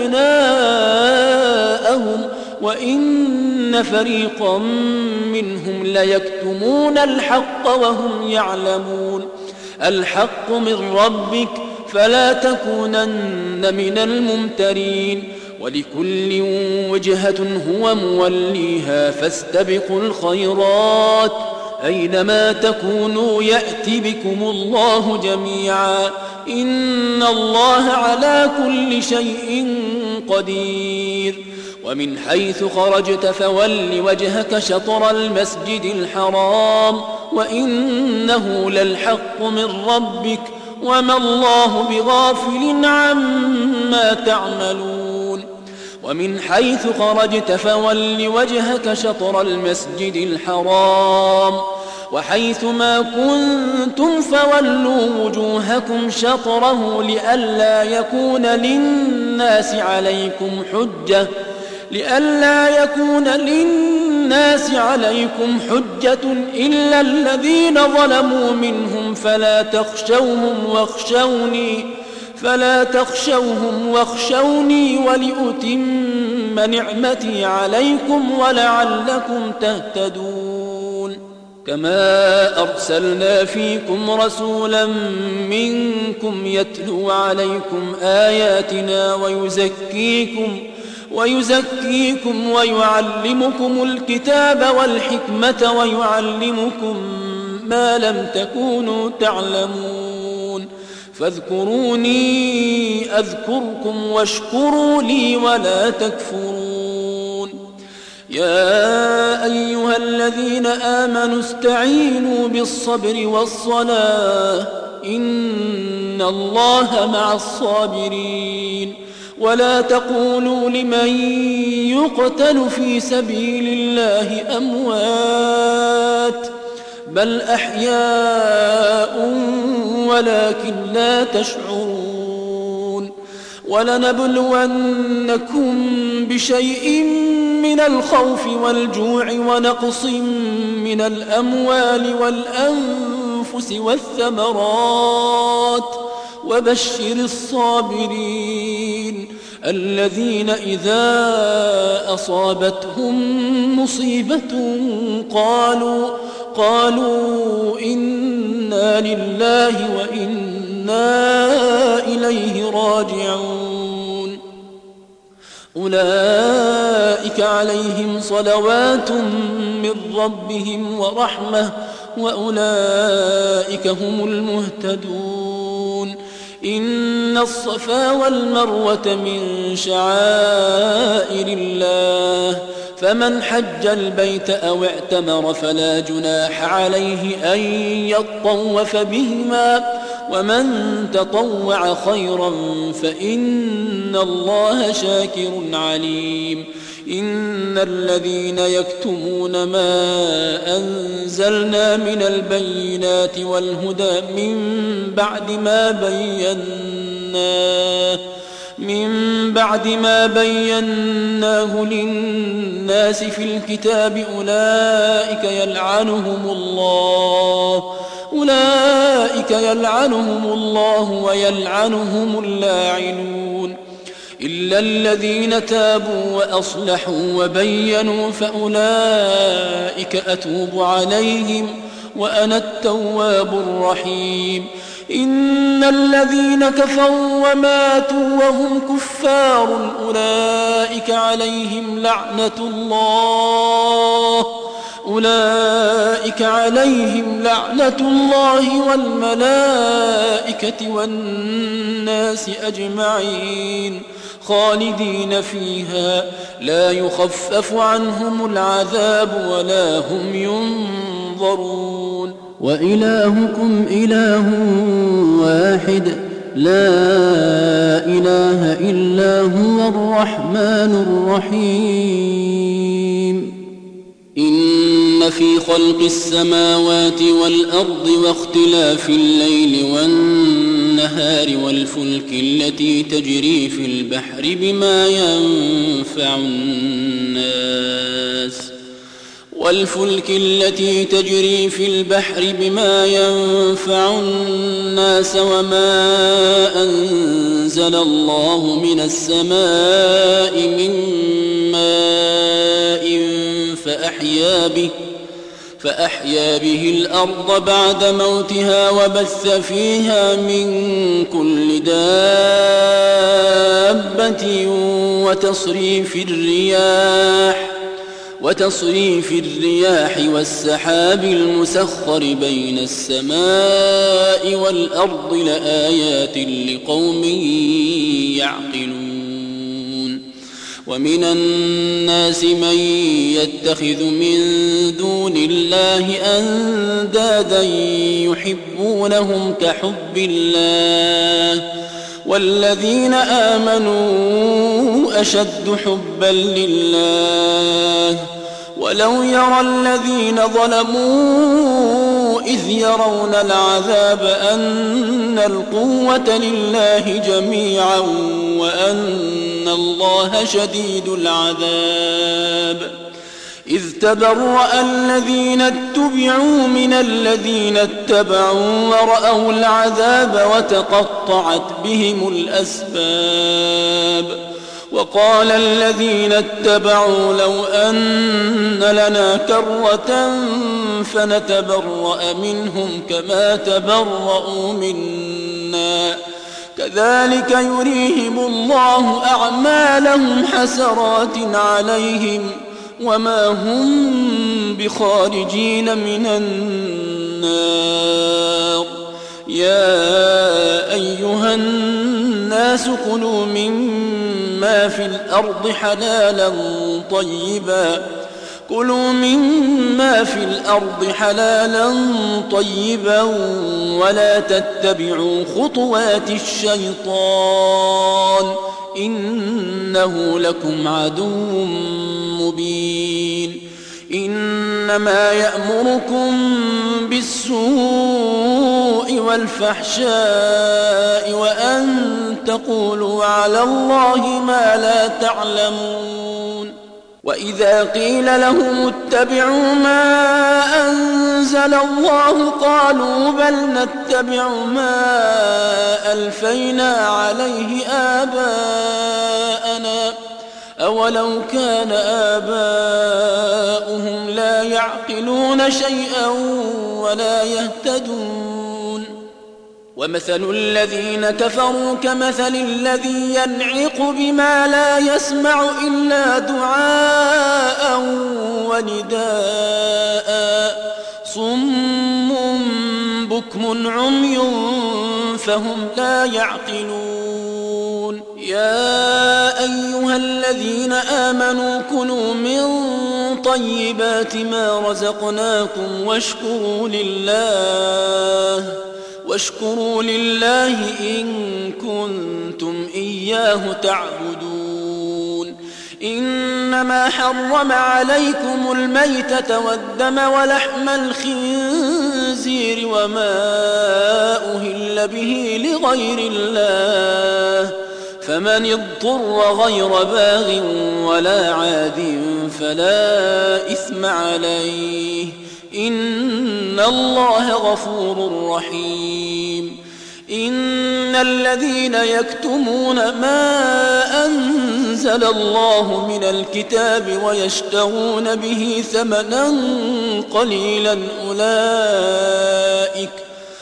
أبناءهم وإن فريقا منهم ليكتمون الحق وهم يعلمون الحق من ربك فلا تكونن من الممترين ولكل وجهة هو موليها فاستبقوا الخيرات أينما تكونوا يأتي بكم الله جميعا إن الله على كل شيء قدير ومن حيث خرجت فول وجهك شطر المسجد الحرام وإنه للحق من ربك وما الله بغافل عما تعملون ومن حيث خرجت فول وجهك شطر المسجد الحرام وحيث ما كنتم فولوا وجوهكم شطره لئلا يكون للناس عليكم حجة لئلا يكون للناس عليكم حجة إلا الذين ظلموا منهم فلا تخشوهم واخشوني فلا تخشوهم واخشوني ولأتم نعمتي عليكم ولعلكم تهتدون كما أرسلنا فيكم رسولا منكم يتلو عليكم آياتنا ويزكيكم ويزكيكم ويعلمكم الكتاب والحكمة ويعلمكم ما لم تكونوا تعلمون فاذكروني أذكركم واشكروا لي ولا تكفرون يا أيها الذين آمنوا استعينوا بالصبر والصلاة إن الله مع الصابرين ولا تقولوا لمن يقتل في سبيل الله أموات بل أحياء ولكن لا تشعرون ولنبلونكم بشيء من الخوف والجوع ونقص من الأموال والأنفس والثمرات وبشر الصابرين الذين إذا أصابتهم مصيبة قالوا قالوا إنا لله وإنا إنا إليه راجعون أولئك عليهم صلوات من ربهم ورحمة وأولئك هم المهتدون إن الصفا والمروة من شعائر الله فمن حج البيت أو اعتمر فلا جناح عليه أن يطوف بهما ومن تطوع خيرا فإن الله شاكر عليم إن الذين يكتمون ما أنزلنا من البينات والهدى من بعد ما بيناه من بعد ما بيناه للناس في الكتاب أولئك يلعنهم الله أولئك يلعنهم الله ويلعنهم اللاعنون إلا الذين تابوا وأصلحوا وبينوا فأولئك أتوب عليهم وأنا التواب الرحيم إن الذين كفروا وماتوا وهم كفار أولئك عليهم لعنة الله أولئك عليهم لعنة الله والملائكة والناس أجمعين خالدين فيها لا يخفف عنهم العذاب ولا هم ينظرون وإلهكم إله واحد لا إله إلا هو الرحمن الرحيم إن في خلق السماوات والأرض واختلاف الليل والنهار والفلك التي تجري في البحر بما ينفع الناس والفلك التي تجري في البحر بما ينفع الناس وما أنزل الله من السماء من ماء فأحيا به فأحيا به الأرض بعد موتها وبث فيها من كل دابة وتصريف الرياح وتصريف الرياح والسحاب المسخر بين السماء والأرض لآيات لقوم يعقلون ومن الناس من يتخذ من دون الله أندادا يحبونهم كحب الله والذين آمنوا أشد حبا لله ولو يرى الذين ظلموا إذ يرون العذاب أن القوة لله جميعا وأن الله شديد العذاب إذ تبرأ الذين اتبعوا من الذين اتبعوا ورأوا العذاب وتقطعت بهم الأسباب وقال الذين اتبعوا لو أن لنا كرة فنتبرأ منهم كما تبرأوا منا كذلك يريهم الله أعمالهم حسرات عليهم وما هم بخارجين من النار يا أيها الناس كلوا مما في الأرض حلالا طيبا كلوا مما في الأرض حلالا طيبا ولا تتبعوا خطوات الشيطان إنه لكم عدو مبين إنما يأمركم بالسوء والفحشاء وأن تقولوا على الله ما لا تعلمون وإذا قيل لهم اتبعوا ما أنزل الله قالوا بل نتبع ما ألفينا عليه آباءنا أولو كان آباؤهم لا يعقلون شيئا ولا يهتدون ومثل الذين كفروا كمثل الذي ينعق بما لا يسمع إلا دعاء ونداء صم بكم عمي فهم لا يعقلون يا أيها الذين آمنوا كلوا من طيبات ما رزقناكم واشكروا لله واشكروا لله إن كنتم إياه تعبدون إنما حرم عليكم الميتة والدم ولحم الخنزير وما أهل به لغير الله فمن اضطر غير باغ ولا عاد فلا إثم عليه إن الله غفور رحيم إن الذين يكتمون ما أنزل الله من الكتاب ويشترون به ثمنا قليلا أولئك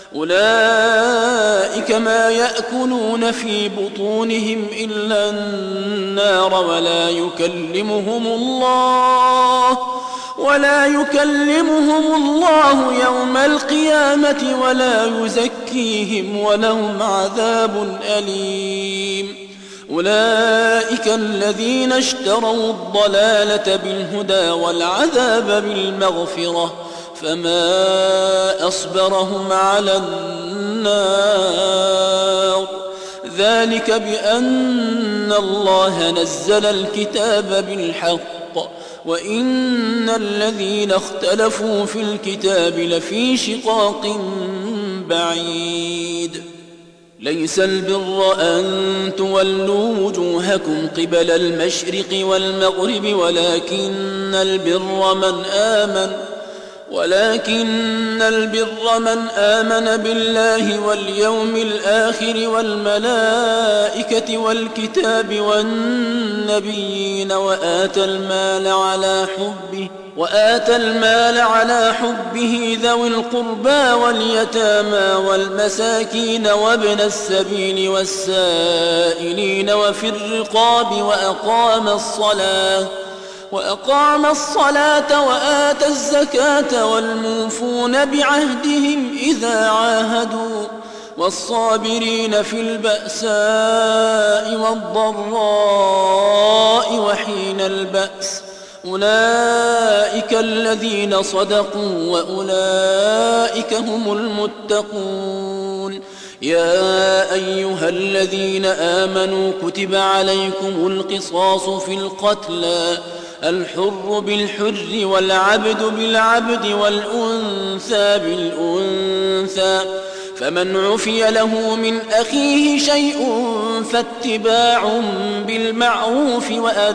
أولئك ما يأكلون في بطونهم إلا النار ولا يكلمهم الله ولا يكلمهم الله يوم القيامة ولا يزكيهم ولهم عذاب أليم أولئك الذين اشتروا الضلالة بالهدى والعذاب بالمغفرة فما أصبرهم على النار ذلك بأن الله نزل الكتاب بالحق وإن الذين اختلفوا في الكتاب لفي شقاق بعيد ليس البر أن تولوا وجوهكم قبل المشرق والمغرب ولكن البر من آمن ولكن البر من آمن بالله واليوم الآخر والملائكة والكتاب والنبيين وآتى المال على حبه وآتى المال على حبه ذوي القربى واليتامى والمساكين وابن السبيل والسائلين وفي الرقاب وأقام الصلاة وأقام الصلاة وآتى الزكاة والموفون بعهدهم إذا عاهدوا والصابرين في البأساء والضراء وحين البأس أولئك الذين صدقوا وأولئك هم المتقون يا أيها الذين آمنوا كتب عليكم القصاص في القتلى الحر بالحر والعبد بالعبد والأنثى بالأنثى فمن عفي له من أخيه شيء فاتباع بالمعروف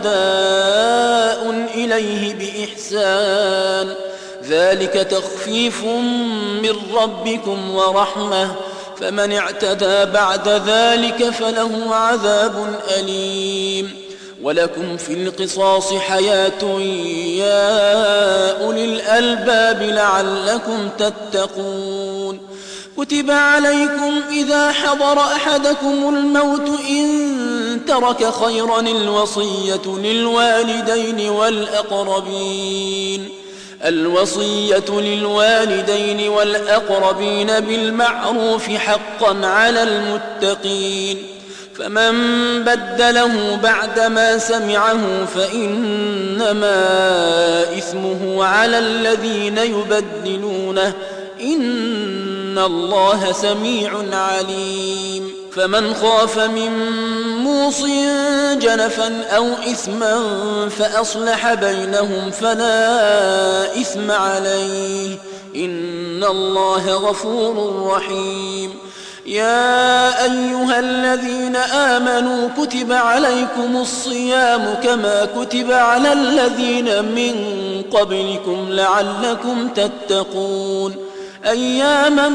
وأداء إليه بإحسان ذلك تخفيف من ربكم ورحمة فمن اعتدى بعد ذلك فله عذاب أليم ولكم في القصاص حياة يا أولي الألباب لعلكم تتقون كتب عليكم إذا حضر أحدكم الموت إن ترك خيرا الوصية للوالدين والأقربين الوصية للوالدين والأقربين بالمعروف حقا على المتقين فمن بدله بعدما سمعه فإنما إثمه على الذين يبدلونه إن الله سميع عليم فمن خاف من موص جنفا أو إثما فأصلح بينهم فلا إثم عليه إن الله غفور رحيم يا أيها الذين آمنوا كتب عليكم الصيام كما كتب على الذين من قبلكم لعلكم تتقون أياما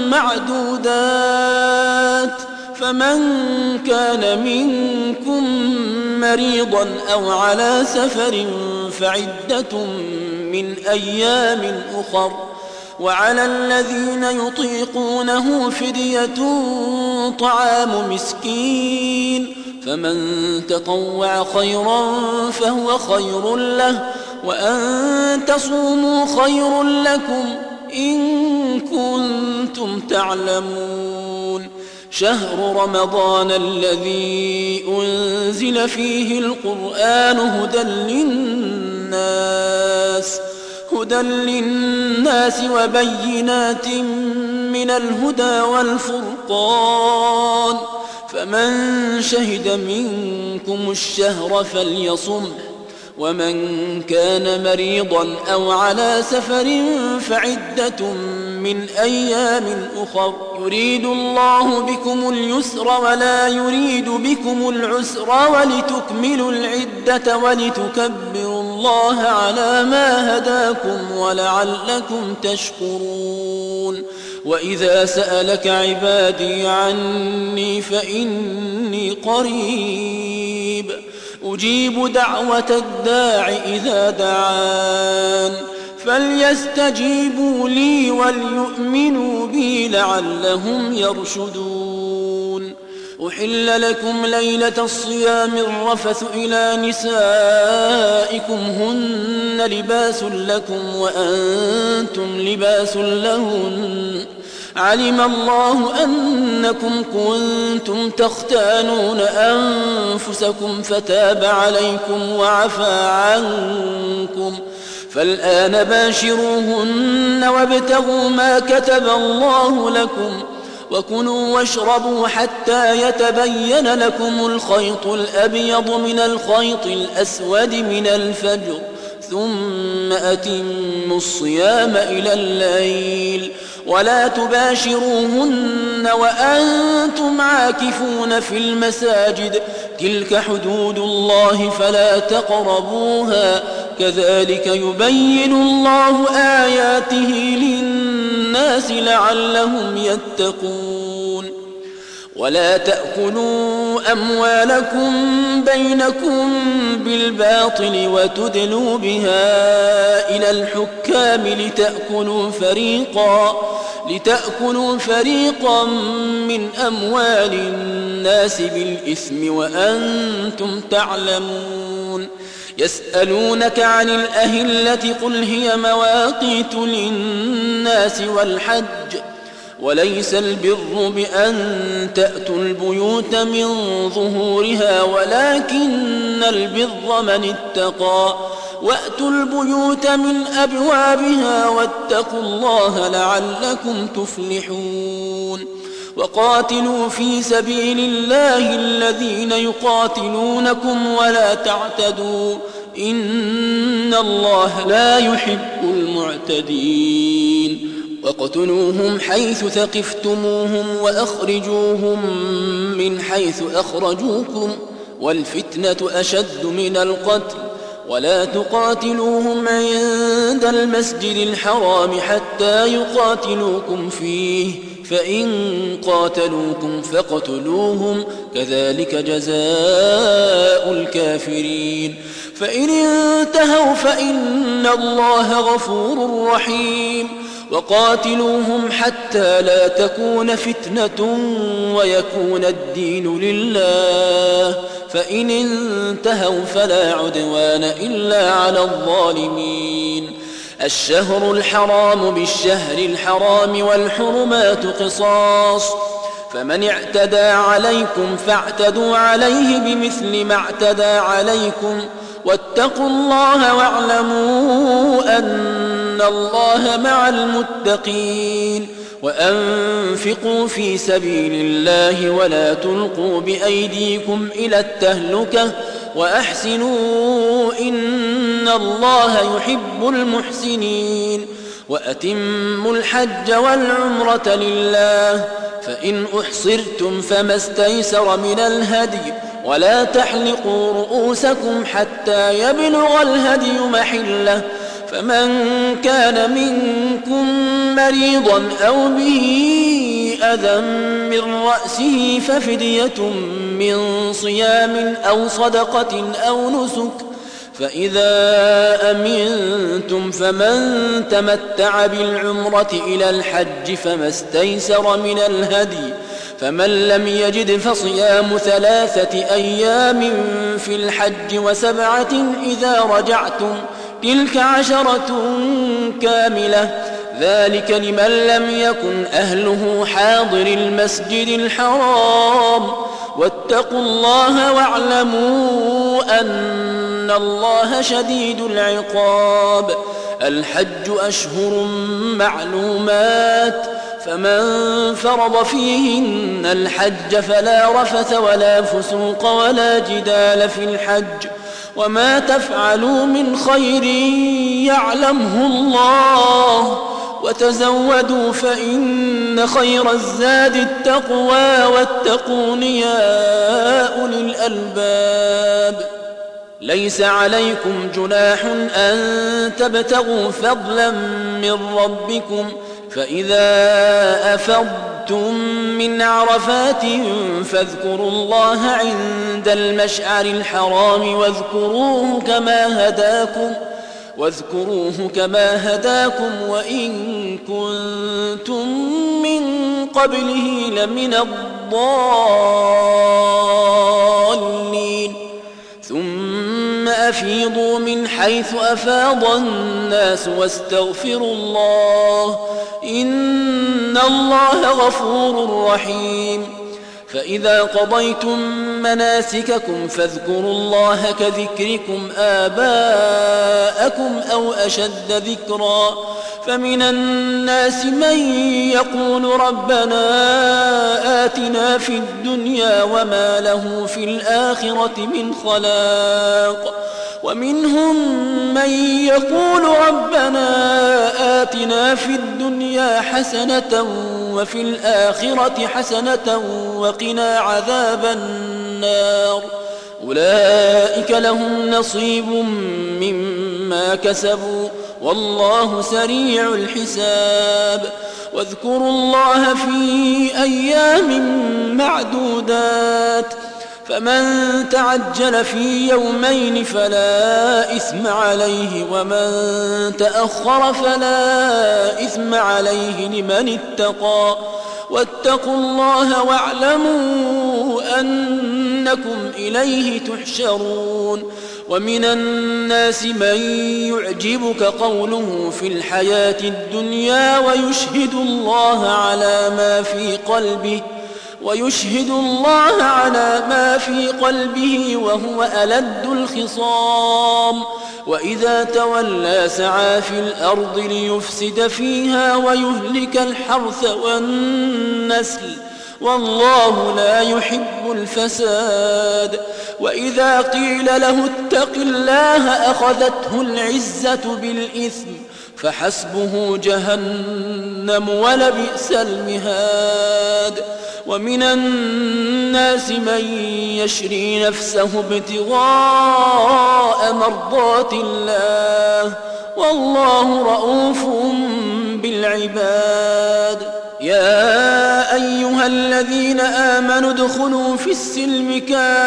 معدودات فمن كان منكم مريضا أو على سفر فعدة من أيام أخر وعلى الذين يطيقونه فدية طعام مسكين فمن تطوع خيرا فهو خير له وأن تصوموا خير لكم إن كنتم تعلمون شهر رمضان الذي أنزل فيه القرآن هدى للناس هدى للناس وبينات من الهدى والفرقان فمن شهد منكم الشهر فليصمه ومن كان مريضا أو على سفر فعدة من أيام أخر يريد الله بكم اليسر ولا يريد بكم العسر ولتكملوا العدة ولتكبروا الله على ما هداكم ولعلكم تشكرون وإذا سألك عبادي عني فإني قريب أجيب دعوة الداع إذا دعان فليستجيبوا لي وليؤمنوا بي لعلهم يرشدون أحل لكم ليلة الصيام الرفث إلى نسائكم هن لباس لكم وأنتم لباس لهن علم الله أنكم كنتم تختانون أنفسكم فتاب عليكم وعفى عنكم فالآن باشروهن وابتغوا ما كتب الله لكم وكلوا واشربوا حتى يتبين لكم الخيط الأبيض من الخيط الأسود من الفجر ثم أتموا الصيام إلى الليل ولا تباشروهن وأنتم عاكفون في المساجد تلك حدود الله فلا تقربوها كذلك يبين الله آياته للناس لعلهم يتقون ولا تأكلوا أموالكم بينكم بالباطل وتدلوا بها إلى الحكام لتأكلوا فريقا لتأكلوا فريقا من أموال الناس بالإثم وأنتم تعلمون يسألونك عن الأهلة قل هي مواقيت للناس والحج وليس البر بأن تأتوا البيوت من ظهورها ولكن البر من اتقى وأتوا البيوت من أبوابها واتقوا الله لعلكم تفلحون وقاتلوا في سبيل الله الذين يقاتلونكم ولا تعتدوا إن الله لا يحب المعتدين وقتلوهم حيث ثقفتموهم وأخرجوهم من حيث أخرجوكم والفتنة أشد من القتل ولا تقاتلوهم عند المسجد الحرام حتى يقاتلوكم فيه فإن قاتلوكم فاقتلوهم كذلك جزاء الكافرين فإن انتهوا فإن الله غفور رحيم وقاتلوهم حتى لا تكون فتنة ويكون الدين لله فإن انتهوا فلا عدوان إلا على الظالمين الشهر الحرام بالشهر الحرام والحرمات قصاص فمن اعتدى عليكم فاعتدوا عليه بمثل ما اعتدى عليكم واتقوا الله واعلموا أن الله مع المتقين وأنفقوا في سبيل الله ولا تلقوا بأيديكم إلى التهلكة وأحسنوا إن الله يحب المحسنين وأتموا الحج والعمرة لله فإن أحصرتم فما استيسر من الهدي ولا تحلقوا رؤوسكم حتى يبلغ الهدي محله فمن كان منكم مريضا أو به أذى من رأسه ففدية من صيام أو صدقة أو نسك فإذا أمنتم فمن تمتع بالعمرة إلى الحج فما استيسر من الهدي فمن لم يجد فصيام ثلاثة أيام في الحج وسبعة إذا رجعتم تلك عشرة كاملة ذلك لمن لم يكن أهله حاضر المسجد الحرام واتقوا الله واعلموا أن الله شديد العقاب الحج أشهر معلومات فمن فرض فيهن الحج فلا رفث ولا فسوق ولا جدال في الحج وما تفعلوا من خير يعلمه الله وتزودوا فإن خير الزاد التقوى واتقون يا أولي الألباب ليس عليكم جناح أن تبتغوا فضلا من ربكم فإذا أفضتم من عرفات فاذكروا الله عند المشعر الحرام واذكروه كما هداكم واذكروه كما هداكم وإن كنتم من قبله لمن الضالين ثم أفيضوا من حيث أفاض الناس واستغفروا الله إن الله غفور رحيم فإذا قضيتم مناسككم فاذكروا الله كذكركم آباءكم أو أشد ذكرا فمن الناس من يقول ربنا آتنا في الدنيا وما له في الآخرة من خلاق ومنهم من يقول ربنا آتنا في الدنيا حسنة وفي الآخرة حسنة وقنا عذاب النار أولئك لهم نصيب مما كسبوا والله سريع الحساب واذكروا الله في أيام معدودات فمن تعجل في يومين فلا إثم عليه ومن تأخر فلا إثم عليه لمن اتقى واتقوا الله واعلموا أنكم إليه تحشرون ومن الناس من يعجبك قوله في الحياة الدنيا ويشهد الله على ما في قلبه ويشهد الله على ما في قلبه وهو ألد الخصام وإذا تولى سعى في الأرض ليفسد فيها ويهلك الحرث والنسل والله لا يحب الفساد وإذا قيل له اتق الله أخذته العزة بالإثم فحسبه جهنم ولبئس المهاد ومن الناس من يشري نفسه ابتغاء مرضات الله والله رؤوف بالعباد يا أيها الذين آمنوا ادخلوا في السلم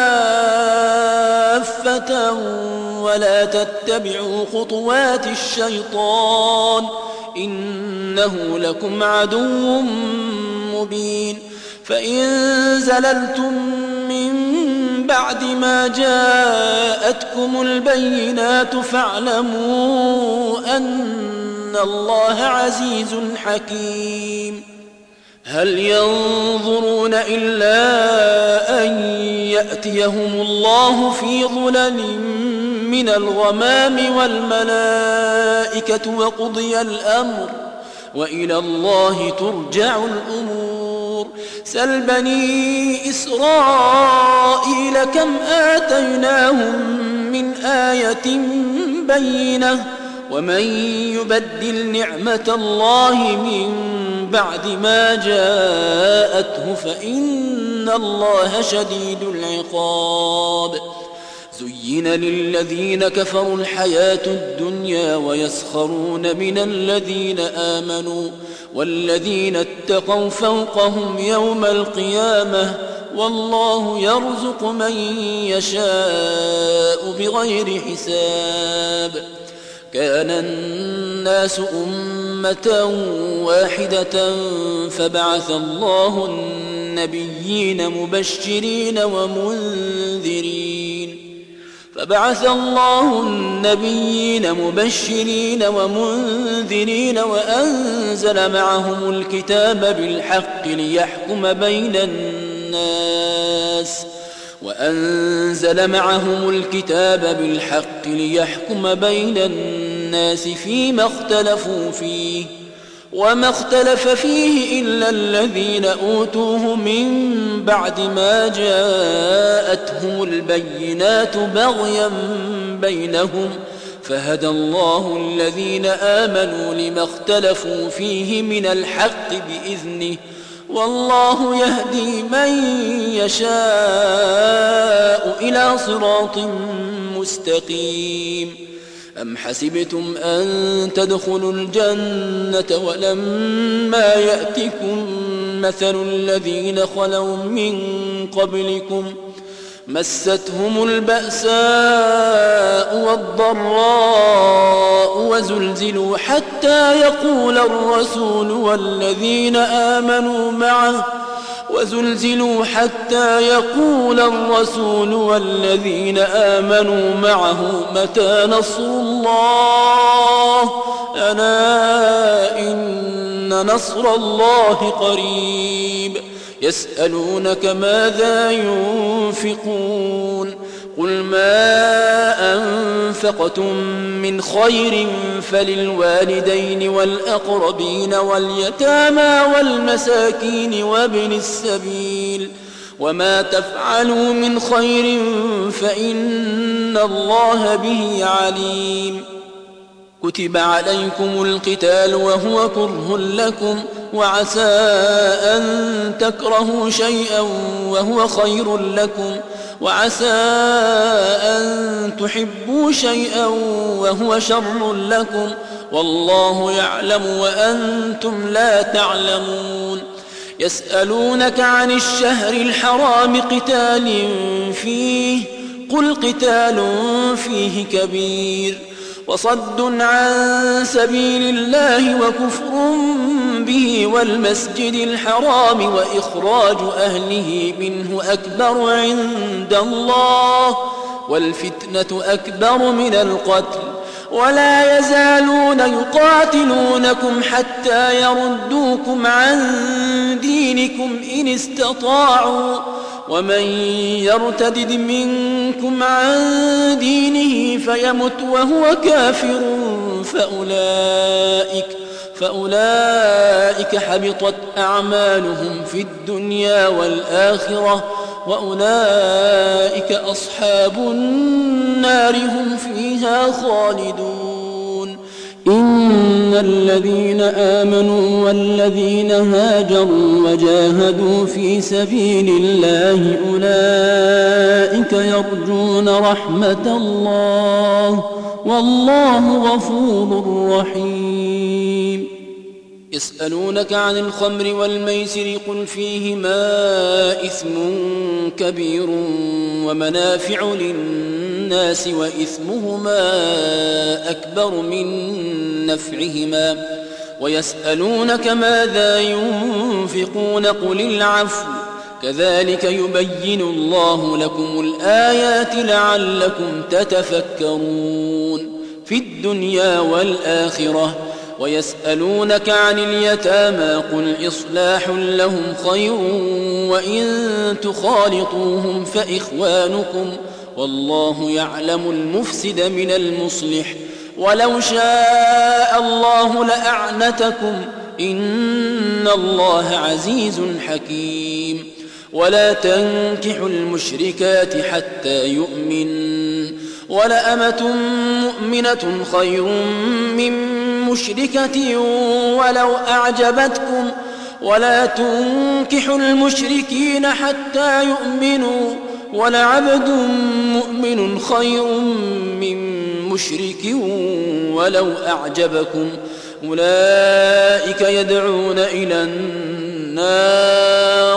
كافة ولا تتبعوا خطوات الشيطان إنه لكم عدو مبين فإن زللتم من بعد ما جاءتكم البينات فاعلموا أن الله عزيز حكيم هل ينظرون إلا أن يأتيهم الله في ظلل من الغمام والملائكة وقضي الأمر وإلى الله ترجع الأمور سل بني إسرائيل كم آتيناهم من آية بينة ومن يبدل نعمة الله من بعد ما جاءته فإن الله شديد العقاب زين للذين كفروا الحياة الدنيا ويسخرون من الذين آمنوا والذين اتقوا فوقهم يوم القيامة والله يرزق من يشاء بغير حساب. كان الناس أمة واحدة فبعث الله النبيين مبشرين ومنذرين فبعث الله النبيين مبشرين ومنذرين وأنزل معهم الكتاب بالحق ليحكم بين الناس وأنزل معهم الكتاب بالحق ليحكم بين الناس فيما اختلفوا فيه وما اختلف فيه إلا الذين أوتوه من بعد ما جاءتهم البينات بغيا بينهم فهدى الله الذين آمنوا لما اختلفوا فيه من الحق بإذنه والله يهدي من يشاء إلى صراط مستقيم. أم حسبتم أن تدخلوا الجنة ولما يأتكم مثل الذين خلوا من قبلكم مستهم البأساء والضراء وزلزلوا حتى يقول الرسول والذين آمنوا معه وزلزلوا حتى يقول الرسول والذين آمنوا معه متى نصر الله ألا إن نصر الله قريب. يسألونك ماذا ينفقون قل ما أنفقتم من خير فللوالدين والأقربين واليتامى والمساكين وابن السبيل وما تفعلوا من خير فإن الله به عليم. كتب عليكم القتال وهو كره لكم وعسى أن تكرهوا شيئا وهو خير لكم وعسى أن تحبوا شيئا وهو شر لكم والله يعلم وأنتم لا تعلمون. يسألونك عن الشهر الحرام قتال فيه قل قتال فيه كبير وصد عن سبيل الله وكفر به والمسجد الحرام وإخراج أهله منه أكبر عند الله والفتنة أكبر من القتل ولا يزالون يقاتلونكم حتى يردوكم عن دينكم إن استطاعوا ومن يرتدد منكم عن دينه فيمت وهو كافر فأولئك فأولئك حبطت أعمالهم في الدنيا والآخرة وأولئك أصحاب النار هم فيها خالدون. إن الذين آمنوا والذين هاجروا وجاهدوا في سبيل الله أولئك يرجون رحمة الله والله غفور رحيم. يسألونك عن الخمر والميسر قل فيهما إثم كبير ومنافع للناس وإثمهما أكبر من نفعهما ويسألونك ماذا ينفقون قل العفو كذلك يبين الله لكم الآيات لعلكم تتفكرون في الدنيا والآخرة. ويسألونك عن اليتامى قل إصلاح لهم خير وإن تخالطوهم فإخوانكم والله يعلم المفسد من المصلح ولو شاء الله لأعنتكم إن الله عزيز حكيم. ولا تنكحوا المشركات حتى يؤمن ولأمة مؤمنة خير من مشركة ولو أعجبتكم ولا تنكحوا المشركين حتى يؤمنوا ولعبد مؤمن خير من مشرك ولو أعجبكم أولئك يدعون إلى النار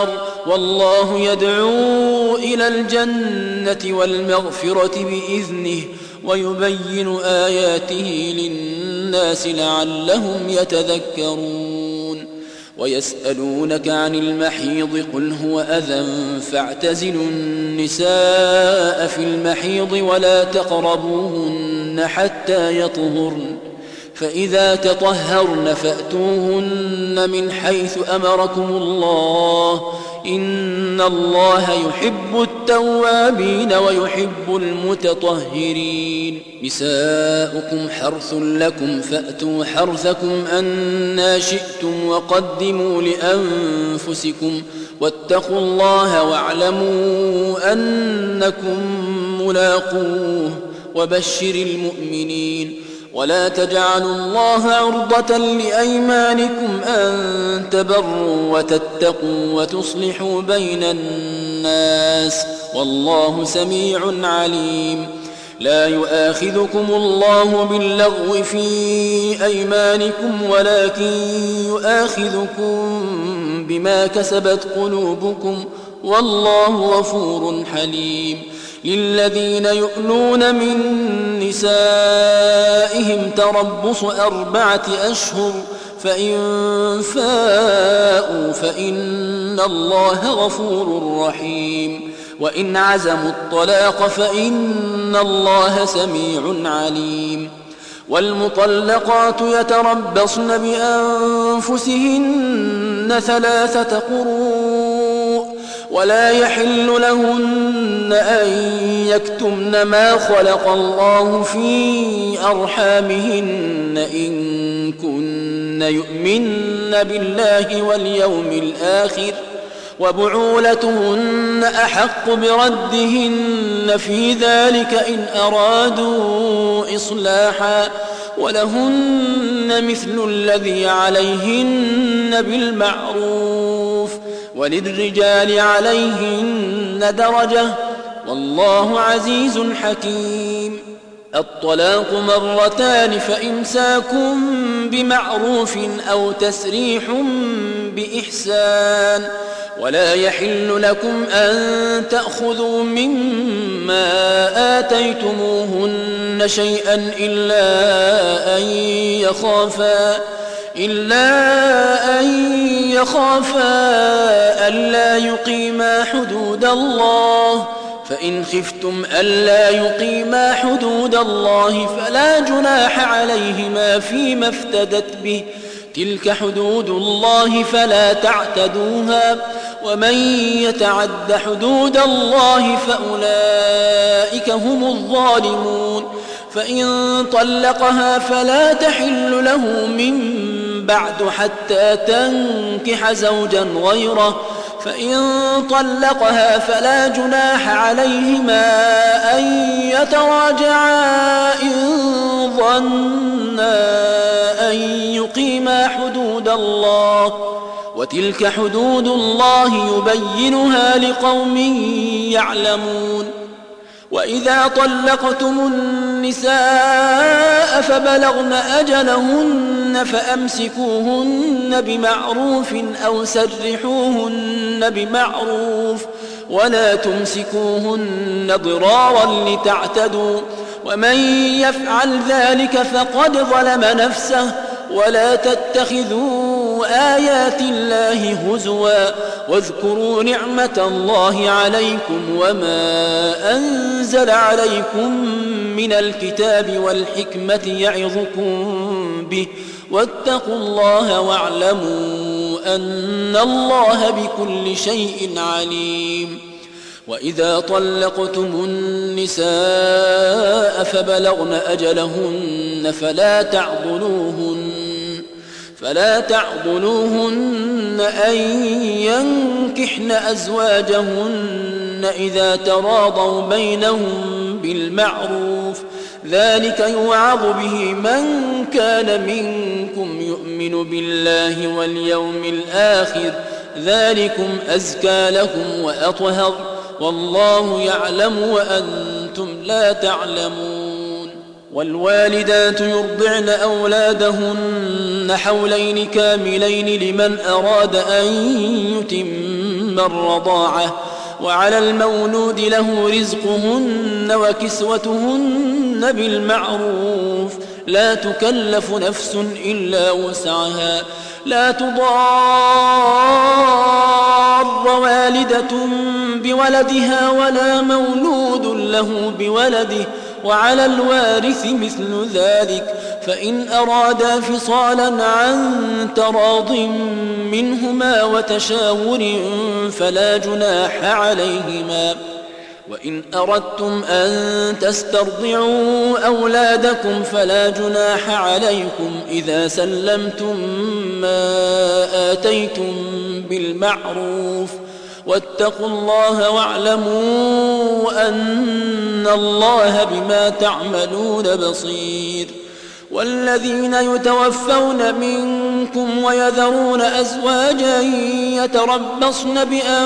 والله يدعو إلى الجنة والمغفرة بإذنه ويبين آياته للناس لعلهم يتذكرون. ويسألونك عن المحيض قل هو أذى فاعتزلوا النساء في المحيض ولا تقربوهن حتى يطهرن فإذا تطهرن فأتوهن من حيث أمركم الله إن الله يحب التوابين ويحب المتطهرين. نساؤكم حرث لكم فأتوا حرثكم أنى شئتم وقدموا لأنفسكم واتقوا الله واعلموا أنكم ملاقوه وبشر المؤمنين. ولا تجعلوا الله عرضة لأيمانكم أن تبروا وتتقوا وتصلحوا بين الناس والله سميع عليم. لا يؤاخذكم الله باللغو في أيمانكم ولكن يؤاخذكم بما كسبت قلوبكم والله غفور حليم. للذين يؤلون من نسائهم تربص أربعة أشهر فإن فاءوا فإن الله غفور رحيم. وإن عزموا الطلاق فإن الله سميع عليم. والمطلقات يتربصن بأنفسهن ثلاثة قروء ولا يحل لهن أن يكتمن ما خلق الله في أرحامهن إن كن يؤمن بالله واليوم الآخر وبعولتهن أحق بردهن في ذلك إن أرادوا إصلاحا ولهن مثل الذي عليهن بالمعروف وللرجال عليهن درجة والله عزيز حكيم. الطلاق مرتان فإمساك بمعروف أو تسريح بإحسان ولا يحل لكم أن تأخذوا مما آتيتموهن شيئا إلا أن يخافا إلا أن يخافا ألا يقيما حدود الله فإن خفتم ألا يقيما حدود الله فلا جناح عليهما فيما افتدت به تلك حدود الله فلا تعتدوها ومن يتعد حدود الله فأولئك هم الظالمون. فإن طلقها فلا تحل له من بعد حتى تنكح زوجا غيره فإن طلقها فلا جناح عليهما أن يتراجعا إن ظنا أن يقيما حدود الله وتلك حدود الله يبينها لقوم يعلمون. وإذا طلقتم النساء فبلغن أجلهن فأمسكوهن بمعروف أو سرحوهن بمعروف ولا تمسكوهن ضرارا لتعتدوا ومن يفعل ذلك فقد ظلم نفسه ولا تتخذوا آيات الله هزوا واذكروا نعمة الله عليكم وما أنزل عليكم من الكتاب والحكمة يعظكم به واتقوا الله واعلموا أن الله بكل شيء عليم. وإذا طلقتم النساء فبلغن أجلهن فلا تعضلوهن فلا تعضلوهن أن ينكحن أزواجهن إذا تراضوا بينهم بالمعروف ذلك يوعظ به من كان منكم يؤمن بالله واليوم الآخر ذلكم أزكى لكم وأطهر والله يعلم وأنتم لا تعلمون. والوالدات يرضعن أولادهن حولين كاملين لمن أراد أن يتم ثم الرضاعة وعلى المولود له رزقهن وكسوتهن بالمعروف لا تكلف نفس إلا وسعها لا تضار والدة بولدها ولا مولود له بولده وعلى الوارث مثل ذلك فإن أرادا فصالا عن تراض منهما وتشاور فلا جناح عليهما وإن أردتم أن تسترضعوا أولادكم فلا جناح عليكم إذا سلمتم ما آتيتم بالمعروف واتقوا الله واعلموا أن الله بما تعملون بصير والذين يتوفون منكم ويذرون أزواجا يتربصن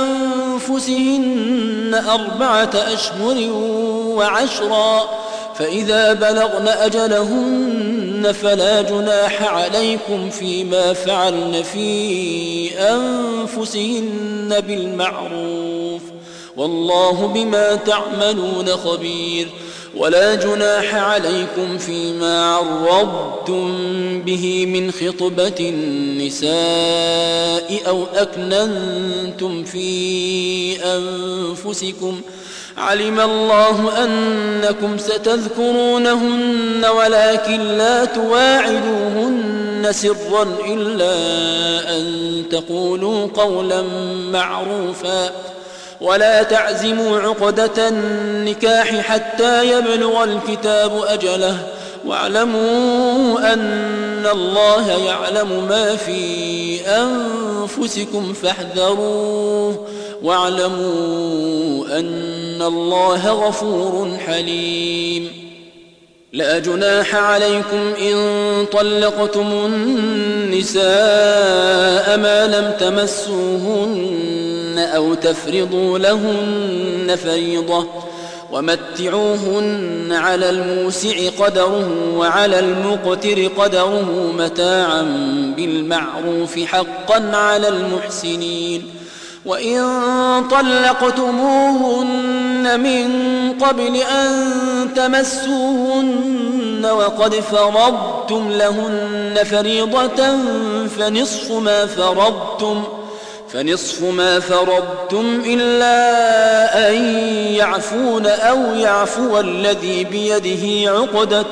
بأنفسهن أربعة أشهر وعشرا فإذا بلغن أجلهن فلا جناح عليكم فيما فعلن في أنفسهن بالمعروف والله بما تعملون خبير ولا جناح عليكم فيما عرضتم به من خطبة النساء أو أكننتم في أنفسكم علم الله أنكم ستذكرونهن ولكن لا تواعدوهن سرا إلا أن تقولوا قولا معروفا ولا تعزموا عقدة النكاح حتى يبلغ الكتاب أجله واعلموا أن الله يعلم ما في أنفسكم فاحذروه واعلموا أن الله غفور حليم لا جناح عليكم إن طلقتم النساء ما لم تمسوهن أو تفرضوا لهن فريضة ومتعوهن على الموسع قدره وعلى المقتر قدره متاعا بالمعروف حقا على المحسنين وإن طلقتموهن من قبل أن تمسوهن وقد فرضتم لهن فريضة فنصف ما فرضتم فنصف ما فرضتم إلا أن يعفون أو يعفو الذي بيده عقدة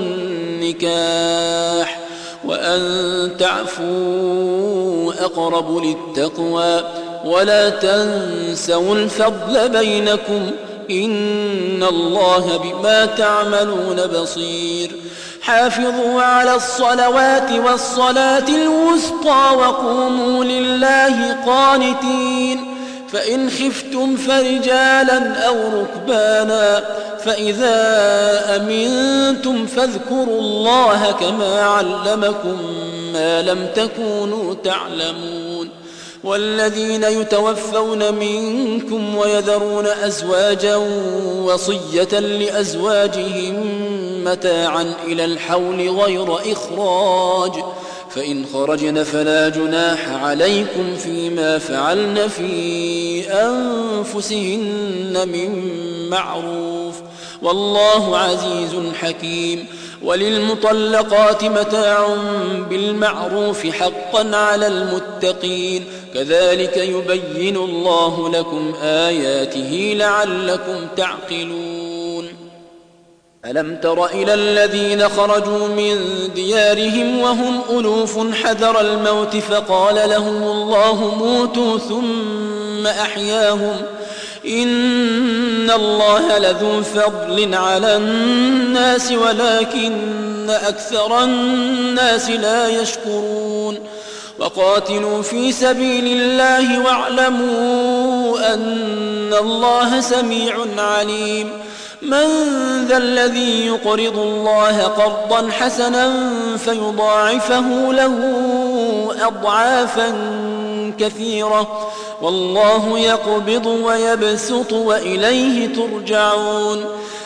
النكاح وأن تعفوا أقرب للتقوى ولا تنسوا الفضل بينكم إن الله بما تعملون بصير حافظوا على الصلوات والصلاة الوسطى وقوموا لله قانتين فإن خفتم فرجالا أو ركبانا فإذا أمنتم فاذكروا الله كما علمكم ما لم تكونوا تعلمون والذين يتوفون منكم ويذرون أزواجا وصية لأزواجهم متاعا إلى الحول غير إخراج فإن خرجن فلا جناح عليكم فيما فعلن في أنفسهن من معروف والله عزيز حكيم وللمطلقات متاع بالمعروف حقا على المتقين كذلك يبين الله لكم آياته لعلكم تعقلون ألم تر إلى الذين خرجوا من ديارهم وهم ألوف حذر الموت فقال لهم الله موتوا ثم أحياهم إن الله لذو فضل على الناس ولكن أكثر الناس لا يشكرون وقاتلوا في سبيل الله واعلموا أن الله سميع عليم من ذا الذي يقرض الله قرضا حسنا فيضاعفه له أضعافا كثيرة والله يقبض ويبسط وإليه ترجعون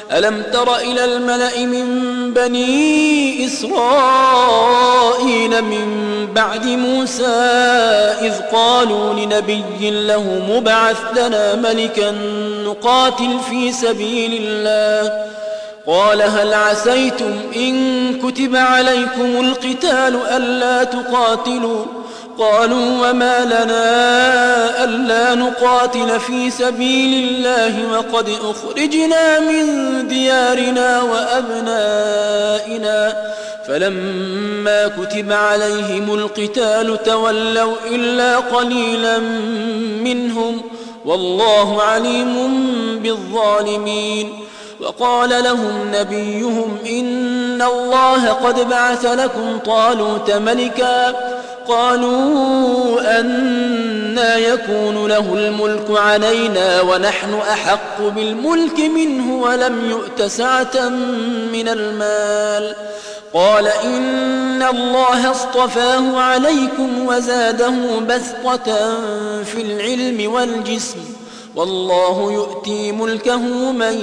ألم تر إلى الملأ من بني إسرائيل من بعد موسى إذ قالوا لنبي له مبعث لنا ملكا نقاتل في سبيل الله قال هل عسيتم إن كتب عليكم القتال ألا تقاتلوا قالوا وما لنا ألا نقاتل في سبيل الله وقد أخرجنا من ديارنا وأبنائنا فلما كتب عليهم القتال تولوا إلا قليلا منهم والله عليم بالظالمين وقال لهم نبيهم إن الله قد بعث لكم طالوت ملكا قالوا أنى يكون له الملك علينا ونحن أحق بالملك منه ولم يؤت سعة من المال قال إن الله اصطفاه عليكم وزاده بسطة في العلم والجسم والله يؤتي ملكه من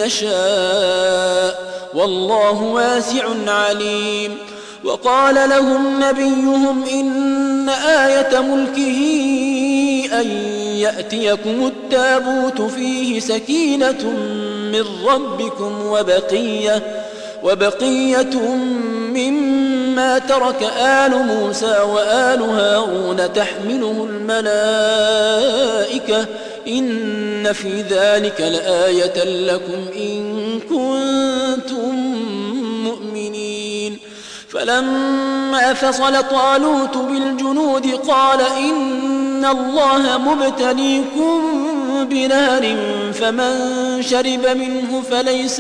يشاء والله واسع عليم وقال لهم نبيهم إن آية ملكه أن يأتيكم التابوت فيه سكينة من ربكم وبقية, وبقية مما ترك آل موسى وآل هارون تحمله الملائكة إن في ذلك لآية لكم إن كنتم مؤمنين فلما فصل طالوت بالجنود قال إن الله مبتليكم بنار فمن شرب منه فليس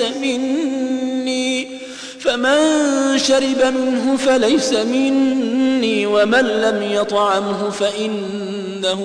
مني فمن شرب منه فليس مني ومن لم يطعمه فإنه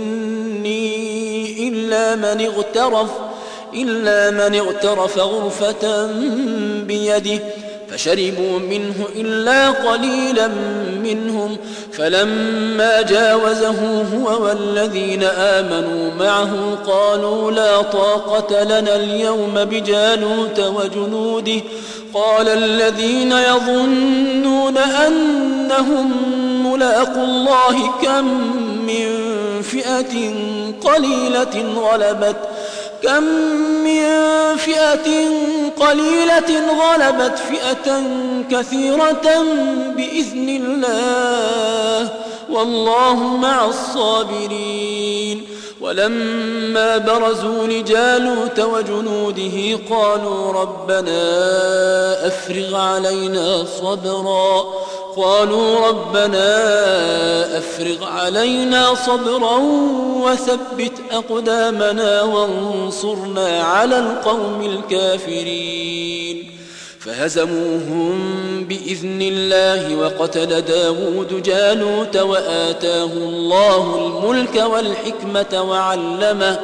مني إلا من اغترف إلا من اغترف غرفة بيده فشربوا منه إلا قليلا منهم فلما جاوزه هو والذين آمنوا معه قالوا لا طاقة لنا اليوم بجالوت وجنوده قال الذين يظنون أنهم ملاقوا الله كم من فئة قليلة غلبت كم من فئة قليلة غلبت فئة كثيرة بإذن الله والله مع الصابرين ولما برزوا لجالوت وجنوده قالوا ربنا أفرغ علينا صبرا قالوا ربنا أفرغ علينا صبرا وثبت أقدامنا وانصرنا على القوم الكافرين فهزموهم بإذن الله وقتل داود جالوت وآتاه الله الملك والحكمة وعلمه,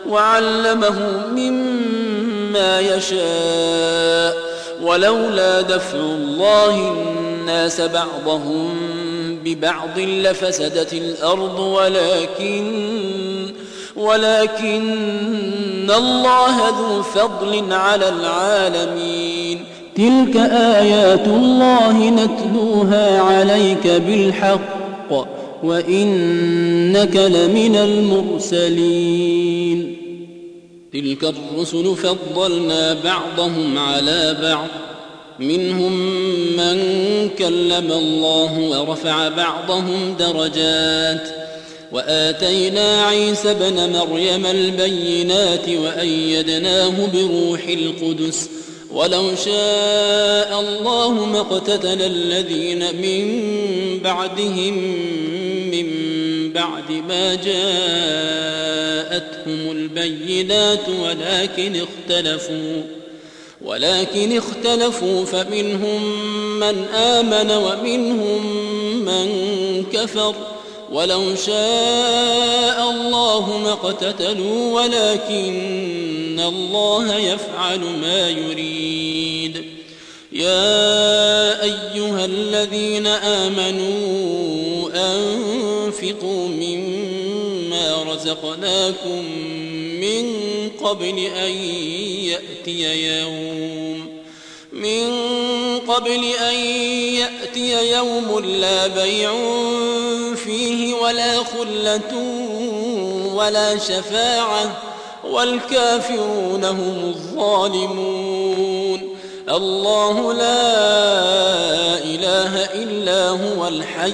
وعلمه مما يشاء ولولا دفع الله الناس بعضهم ببعض لفسدت الأرض ولكن ولكن الله ذو فضل على العالمين تلك آيات الله نتلوها عليك بالحق وإنك لمن المرسلين تلك الرسل فضلنا بعضهم على بعض منهم من كلم الله ورفع بعضهم درجات وآتينا عيسى ابن مريم البينات وأيدناه بروح القدس ولو شاء الله ما اقتتل الذين من بعدهم من بعد ما جاءتهم البينات ولكن اختلفوا ولكن اختلفوا فمنهم من آمن ومنهم من كفر ولو شاء الله ما اقتتلوا ولكن الله يفعل ما يريد يا أيها الذين آمنوا أنفقوا مما رزقناكم من قبل أن يأتي يوم من قبل أن يأتي يوم لا بيع فيه ولا خلة ولا شفاعة والكافرون هم الظالمون. الله لا إله إلا هو الحي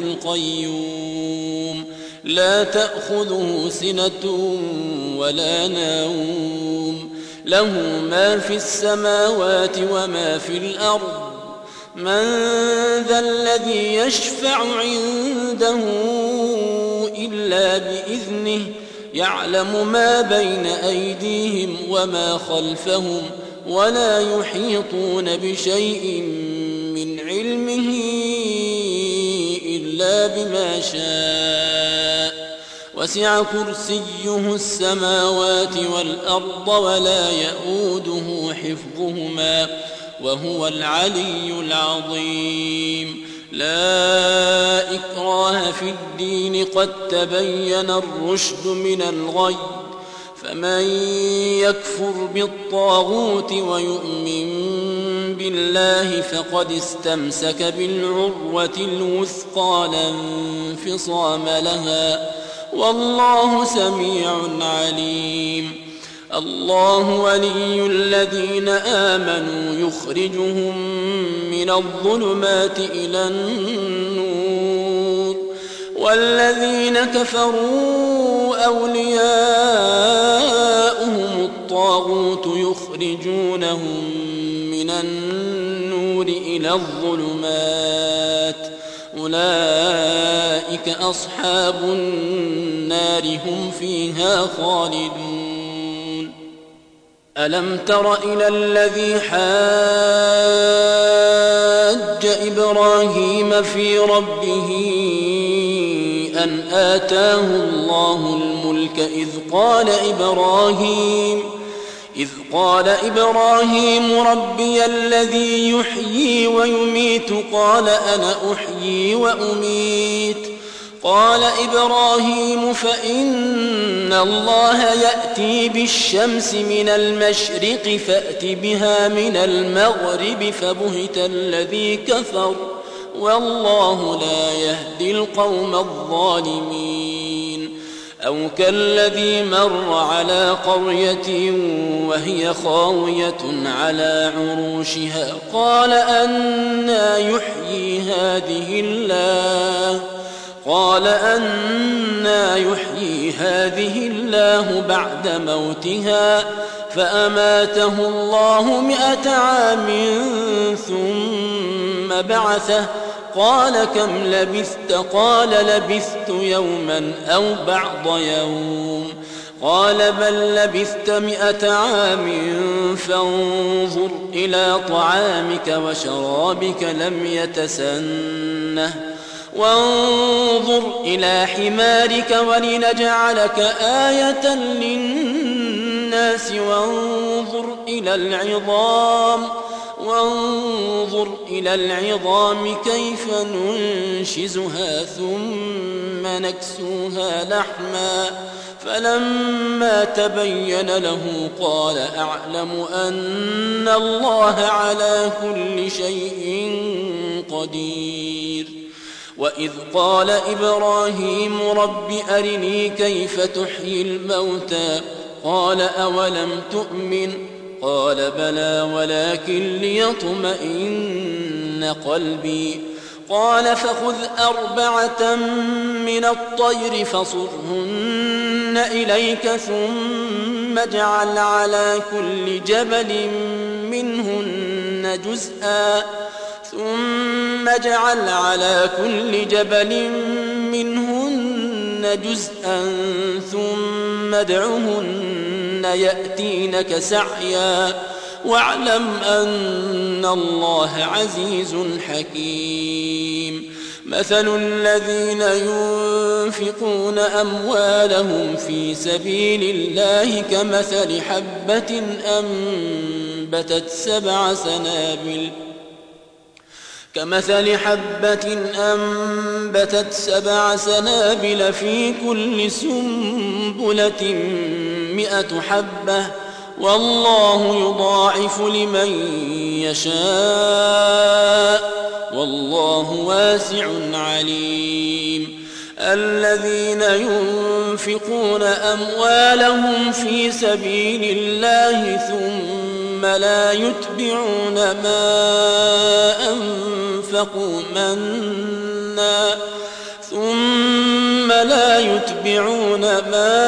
القيوم لا تأخذه سنة ولا نوم له ما في السماوات وما في الأرض من ذا الذي يشفع عنده إلا بإذنه يعلم ما بين أيديهم وما خلفهم ولا يحيطون بشيء من علمه إلا بما شاء وسع كرسيه السماوات والأرض ولا يئوده حفظهما وهو العلي العظيم. لا إكراه في الدين قد تبين الرشد من الغي فمن يكفر بالطاغوت ويؤمن بالله فقد استمسك بالعروة الوثقى لا انفصام لها والله سميع عليم. الله ولي الذين آمنوا يخرجهم من الظلمات إلى النور والذين كفروا أولياؤهم الطاغوت يخرجونهم من النور إلى الظلمات أولئك أصحاب النار هم فيها خالدون. ألم تر إلى الذي حاج إبراهيم في ربه أن آتاه الله الملك إذ قال إبراهيم إذ قال إبراهيم ربي الذي يحيي ويميت قال أنا أحيي وأميت قال إبراهيم فإن الله يأتي بالشمس من المشرق فأت بها من المغرب فبهت الذي كفر والله لا يهدي القوم الظالمين. أو كالذي مر على قرية وهي خاوية على عروشها قال أنى يحيي هذه الله قال أنى يحيي هذه الله بعد موتها فأماته الله مئة عام ثم بعثه قال كم لبثت قال لبثت يوما أو بعض يوم قال بل لبثت مئة عام فانظر إلى طعامك وشرابك لم يتسنه وانظر إلى حمارك ولنجعلك آية للناس وانظر إلى العظام وانظر إلى العظام كيف ننشزها ثم نكسوها لحما فلما تبين له قال أعلم أن الله على كل شيء قدير. وإذ قال إبراهيم رب أرني كيف تحيي الموتى قال أولم تؤمن قال بلى ولكن ليطمئن قلبي قال فخذ أربعة من الطير فصرهن إليك ثم اجعل على كل جبل منهن جزءا ثم اجعل على كل جبل منهن جزءا ثم ادعهن يأتينك سعيا واعلم أن الله عزيز حكيم. مثل الذين ينفقون أموالهم في سبيل الله كمثل حبة أنبتت سبع سنابل كمثل حبة أنبتت سبع سنابل في كل سنبلة مئة حبة والله يضاعف لمن يشاء والله واسع عليم. الذين ينفقون أموالهم في سبيل الله ثم لا يتبعون ما أنفقوا منا ثم لا يتبعون ما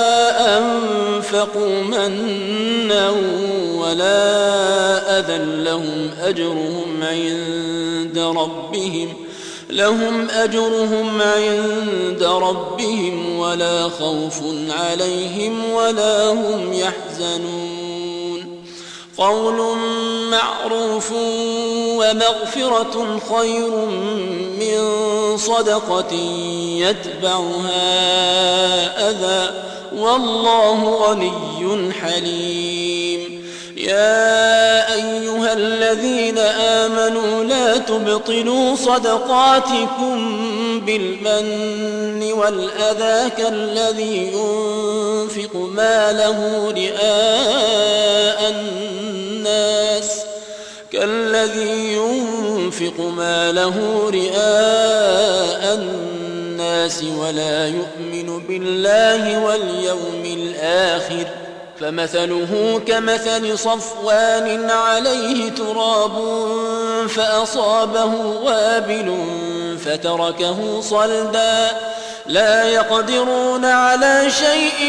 أنفقوا منا ولا أذى لهم أجرهم عند ربهم لهم أجرهم عند ربهم ولا خوف عليهم ولا هم يحزنون. قول معروف ومغفرة خير من صدقة يتبعها أذى والله غني حليم. يا أيها الذين آمنوا لا تبطلوا صدقاتكم بالمن والأذى كالذي ينفق ماله رئاء الناس كالذي ينفق ماله رئاء الناس ولا يؤمن بالله واليوم الآخر فمثله كمثل صفوان عليه تراب فأصابه وابل فتركه صلدا لا يقدرون على شيء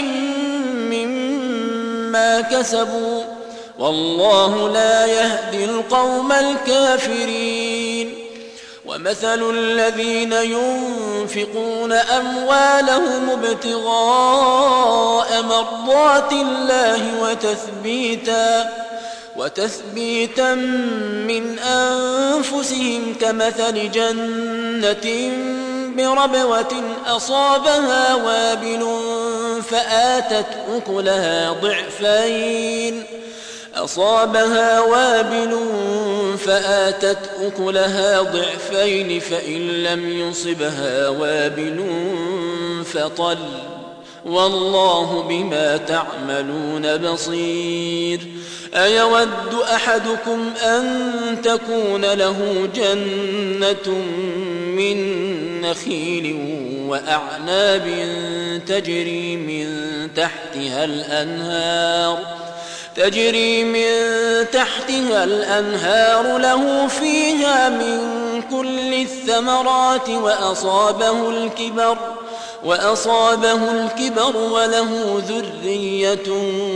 مما كسبوا والله لا يهدي القوم الكافرين. ومثل الذين ينفقون أموالهم ابتغاء مرضات الله وتثبيتا وتثبيتا من أنفسهم كمثل جنة بربوة أصابها وابل فآتت أكلها ضعفين أصابها وابل فآتت أكلها ضعفين فإن لم يصبها وابل فطل والله بما تعملون بصير. أيود أحدكم أن تكون له جنة من نخيل وأعناب تجري من تحتها الأنهار تجري من تحتها الأنهار له فيها من كل الثمرات وأصابه الكبر وأصابه الكبر وله ذرية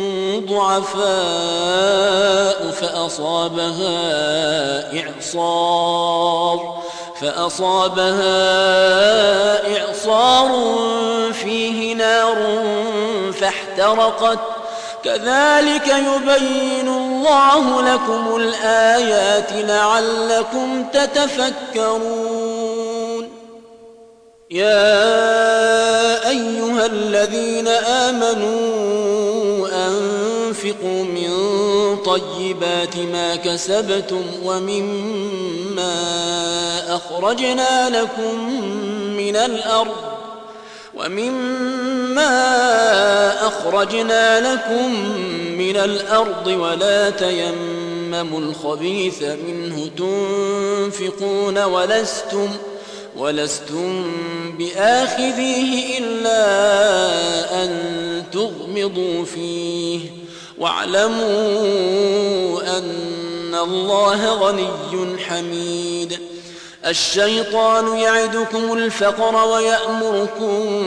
ضعفاء فأصابها إعصار فأصابها إعصار فيه نار فاحترقت كذلك يبين الله لكم الآيات لعلكم تتفكرون. يا أيها الذين آمنوا أنفقوا من طيبات ما كسبتم ومما أخرجنا لكم من الأرض ومما أخرجنا لكم من الأرض ولا تيمموا الخبيث منه تنفقون ولستم ولستم بآخذيه إلا أن تغمضوا فيه واعلموا أن الله غني حميد. الشيطان يعدكم الفقر ويأمركم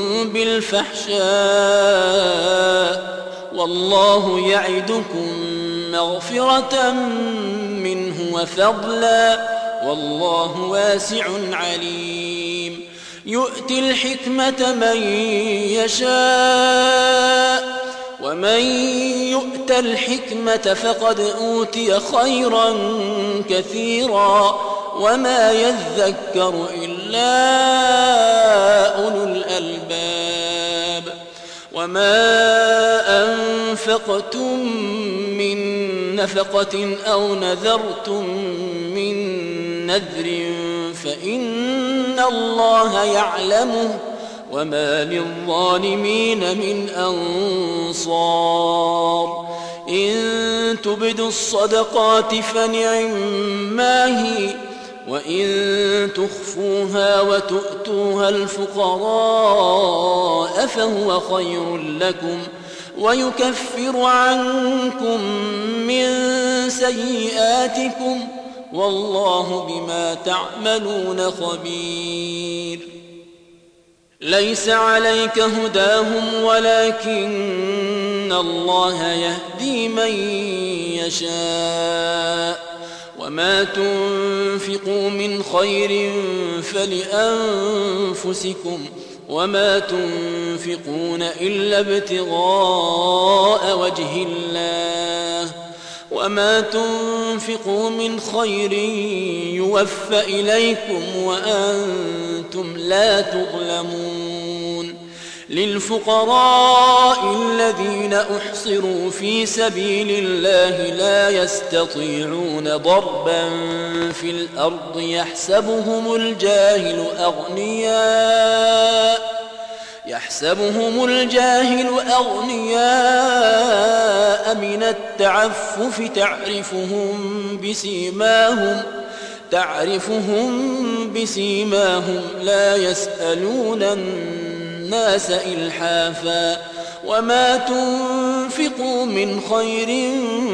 بالفحشاء والله يعدكم مغفرة منه وفضلا والله واسع عليم. يؤتي الحكمة من يشاء ومن يؤت الحكمة فقد أوتي خيرا كثيرا وما يذكر إلا أولو الألباب. وما أنفقتم من نفقة أو نذرتم من نذر فإن الله يعلمه وما للظالمين من أنصار إن تبدوا الصدقات فنعما هي وإن تخفوها وتؤتوها الفقراء فهو خير لكم ويكفر عنكم من سيئاتكم والله بما تعملون خبير. ليس عليك هداهم ولكن الله يهدي من يشاء وما تنفقوا من خير فلأنفسكم وما تنفقون إلا ابتغاء وجه الله وما تنفقوا من خير يوفى إليكم وأنتم لا تظلمون. للفقراء الذين أحصروا في سبيل الله لا يستطيعون ضربا في الأرض يحسبهم الجاهل أغنياء يحسبهم الجاهل أغنياء من التعفف تعرفهم بسيماهم تعرفهم بسيماهم لا يسألون الناس إلحافا وما تنفقوا من خير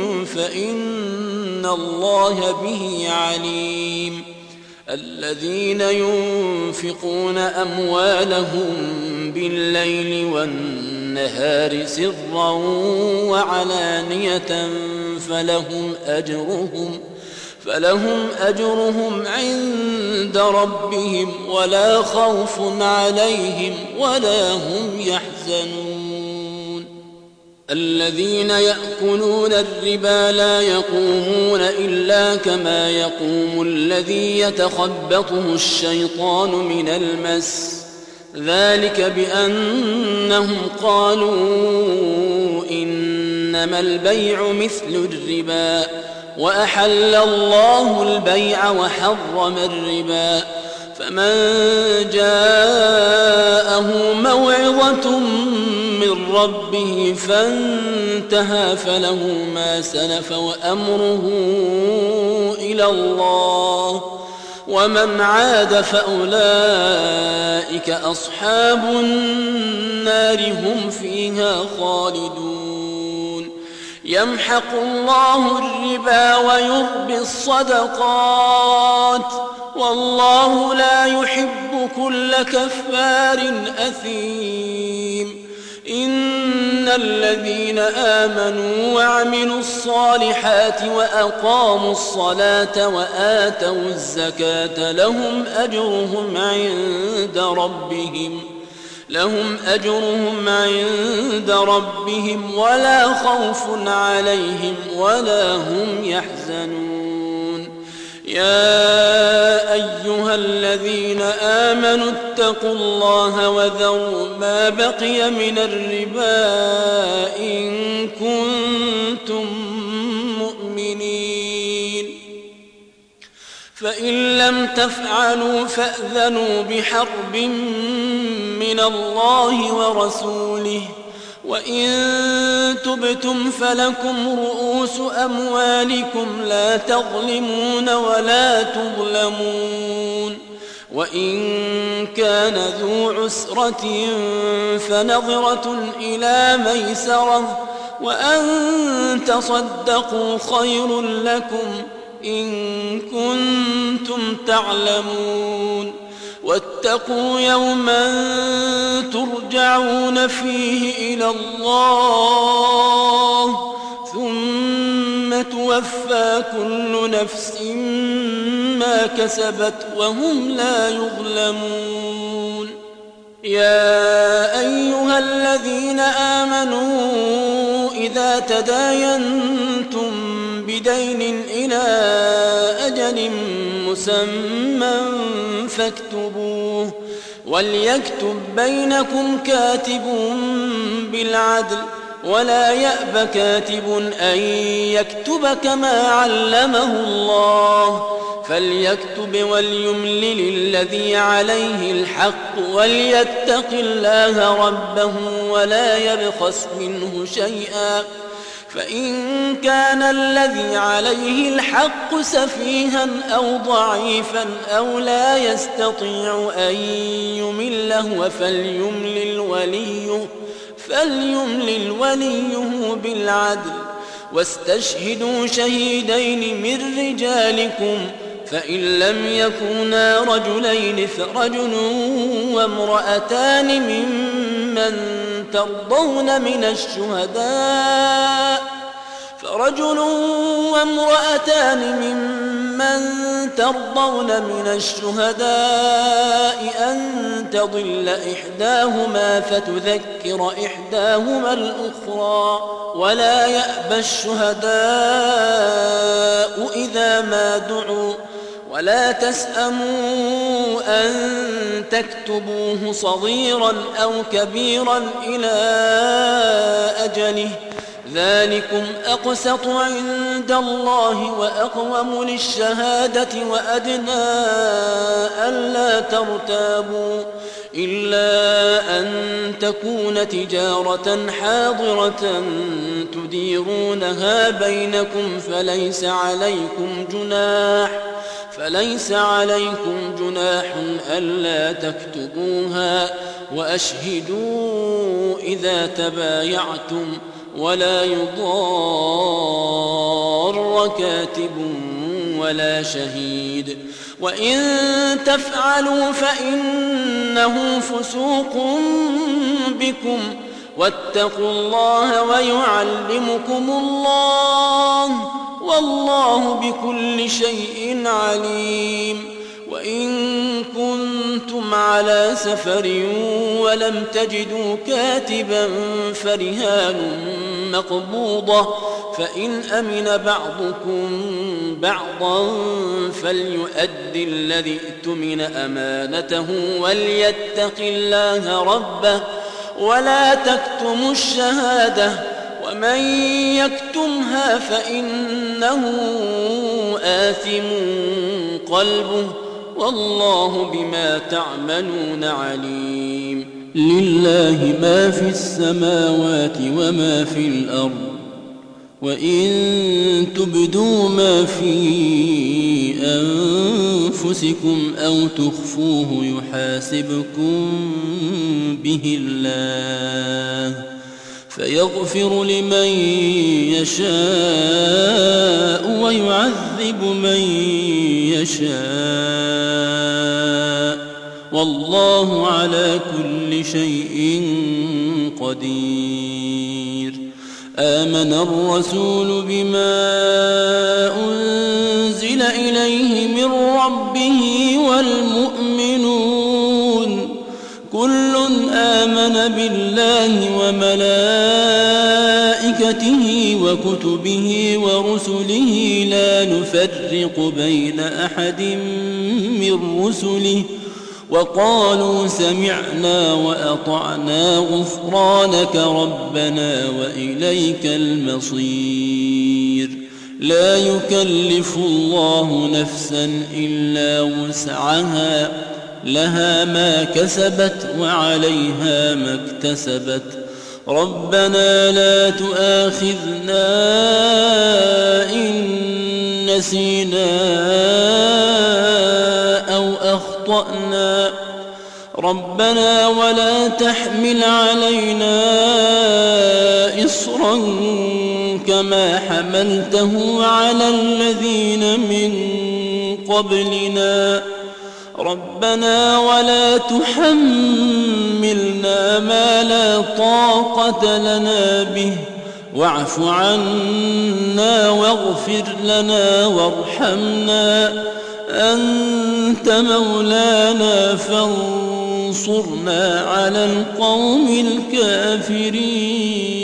فإن الله به عليم. الذين ينفقون أموالهم بالليل والنهار سرا وعلانية فلهم أجرهم فلهم أجرهم عند ربهم ولا خوف عليهم ولا هم يحزنون. الذين يأكلون الربا لا يقومون إلا كما يقوم الذي يتخبطه الشيطان من المس ذلك بأنهم قالوا إنما البيع مثل الربا وأحل الله البيع وحرم الربا فمن جاءه موعظة من ربه فانتهى فله ما سلف وأمره إلى الله ومن عاد فأولئك أصحاب النار هم فيها خالدون. يمحق الله الربا ويربي الصدقات والله لا يحب كل كفار أثيم. إن الذين آمنوا وعملوا الصالحات وأقاموا الصلاة وآتوا الزكاة لهم أجرهم عند ربهم لهم أجرهم عند ربهم ولا خوف عليهم ولا هم يحزنون. يا أيها الذين آمنوا اتقوا الله وذروا ما بقي من الربا إن كنتم مؤمنين فإن لم تفعلوا فأذنوا بحرب من الله ورسوله وإن تبتم فلكم رؤوس أموالكم لا تظلمون ولا تظلمون. وإن كان ذو عسرة فنظرة إلى ميسرة وأن تصدقوا خير لكم إن كنتم تعلمون. واتقوا يوما ترجعون فيه إلى الله ثم توفى كل نفس ما كسبت وهم لا يظلمون. يا أيها الذين آمنوا إذا تداينتم بدين إلى أجل مسمى فاكتبوه وليكتب بينكم كاتب بالعدل ولا يأب كاتب أن يكتب كما علمه الله فليكتب وليملل الذي عليه الحق وليتق الله ربه ولا يبخس منه شيئا فإن كان الذي عليه الحق سفيها أو ضعيفا أو لا يستطيع أن يمله فليملل وليه فليملل وليه بالعدل واستشهدوا شهيدين من رجالكم فإن لم يكونا رجلين فرجل وامرأتان ممن ترضون من الشهداء فرجل وامرأتان ممن ترضون من الشهداء أن تضل إحداهما فتذكر إحداهما الأخرى ولا يأبى الشهداء إذا ما دعوا ولا تسأموا أن تكتبوه صغيرا أو كبيرا إلى أجله ذلكم أقسط عند الله وأقوم للشهادة وأدنى ألا ترتابوا إلا أن تكون تجارة حاضرة تديرونها بينكم فليس عليكم جناح فليس عليكم جناح ألا تكتبوها وأشهدوا إذا تبايعتم ولا يضار كاتب ولا شهيد وإن تفعلوا فإنه فسوق بكم واتقوا الله ويعلمكم الله والله بكل شيء عليم وإن كنتم على سفر ولم تجدوا كاتبا فرهان مقبوضة فإن أمن بعضكم بعضا فليؤدي الذي اؤتمن أمانته وليتق الله ربه ولا تكتموا الشهادة ومن يكتمها فإنه آثم قلبه والله بما تعملون عليم لله ما في السماوات وما في الأرض وإن تبدوا ما في أنفسكم أو تخفوه يحاسبكم به الله فيغفر لمن يشاء ويعذب من يشاء والله على كل شيء قدير آمن الرسول بما أنزل إليه من ربه والمؤمنون كل آمن بالله وملائكته وكتبه ورسله لا نفرق بين أحد من رسله وقالوا سمعنا وأطعنا غفرانك ربنا وإليك المصير لا يكلف الله نفسا إلا وسعها لها ما كسبت وعليها ما اكتسبت ربنا لا تؤاخذنا إن نسينا أو أخطأنا ربنا ولا تحمل علينا إصرا كما حملته على الذين من قبلنا ربنا ولا تحملنا ما لا طاقة لنا به واعف عنا واغفر لنا وارحمنا أنت مولانا فانصرنا على القوم الكافرين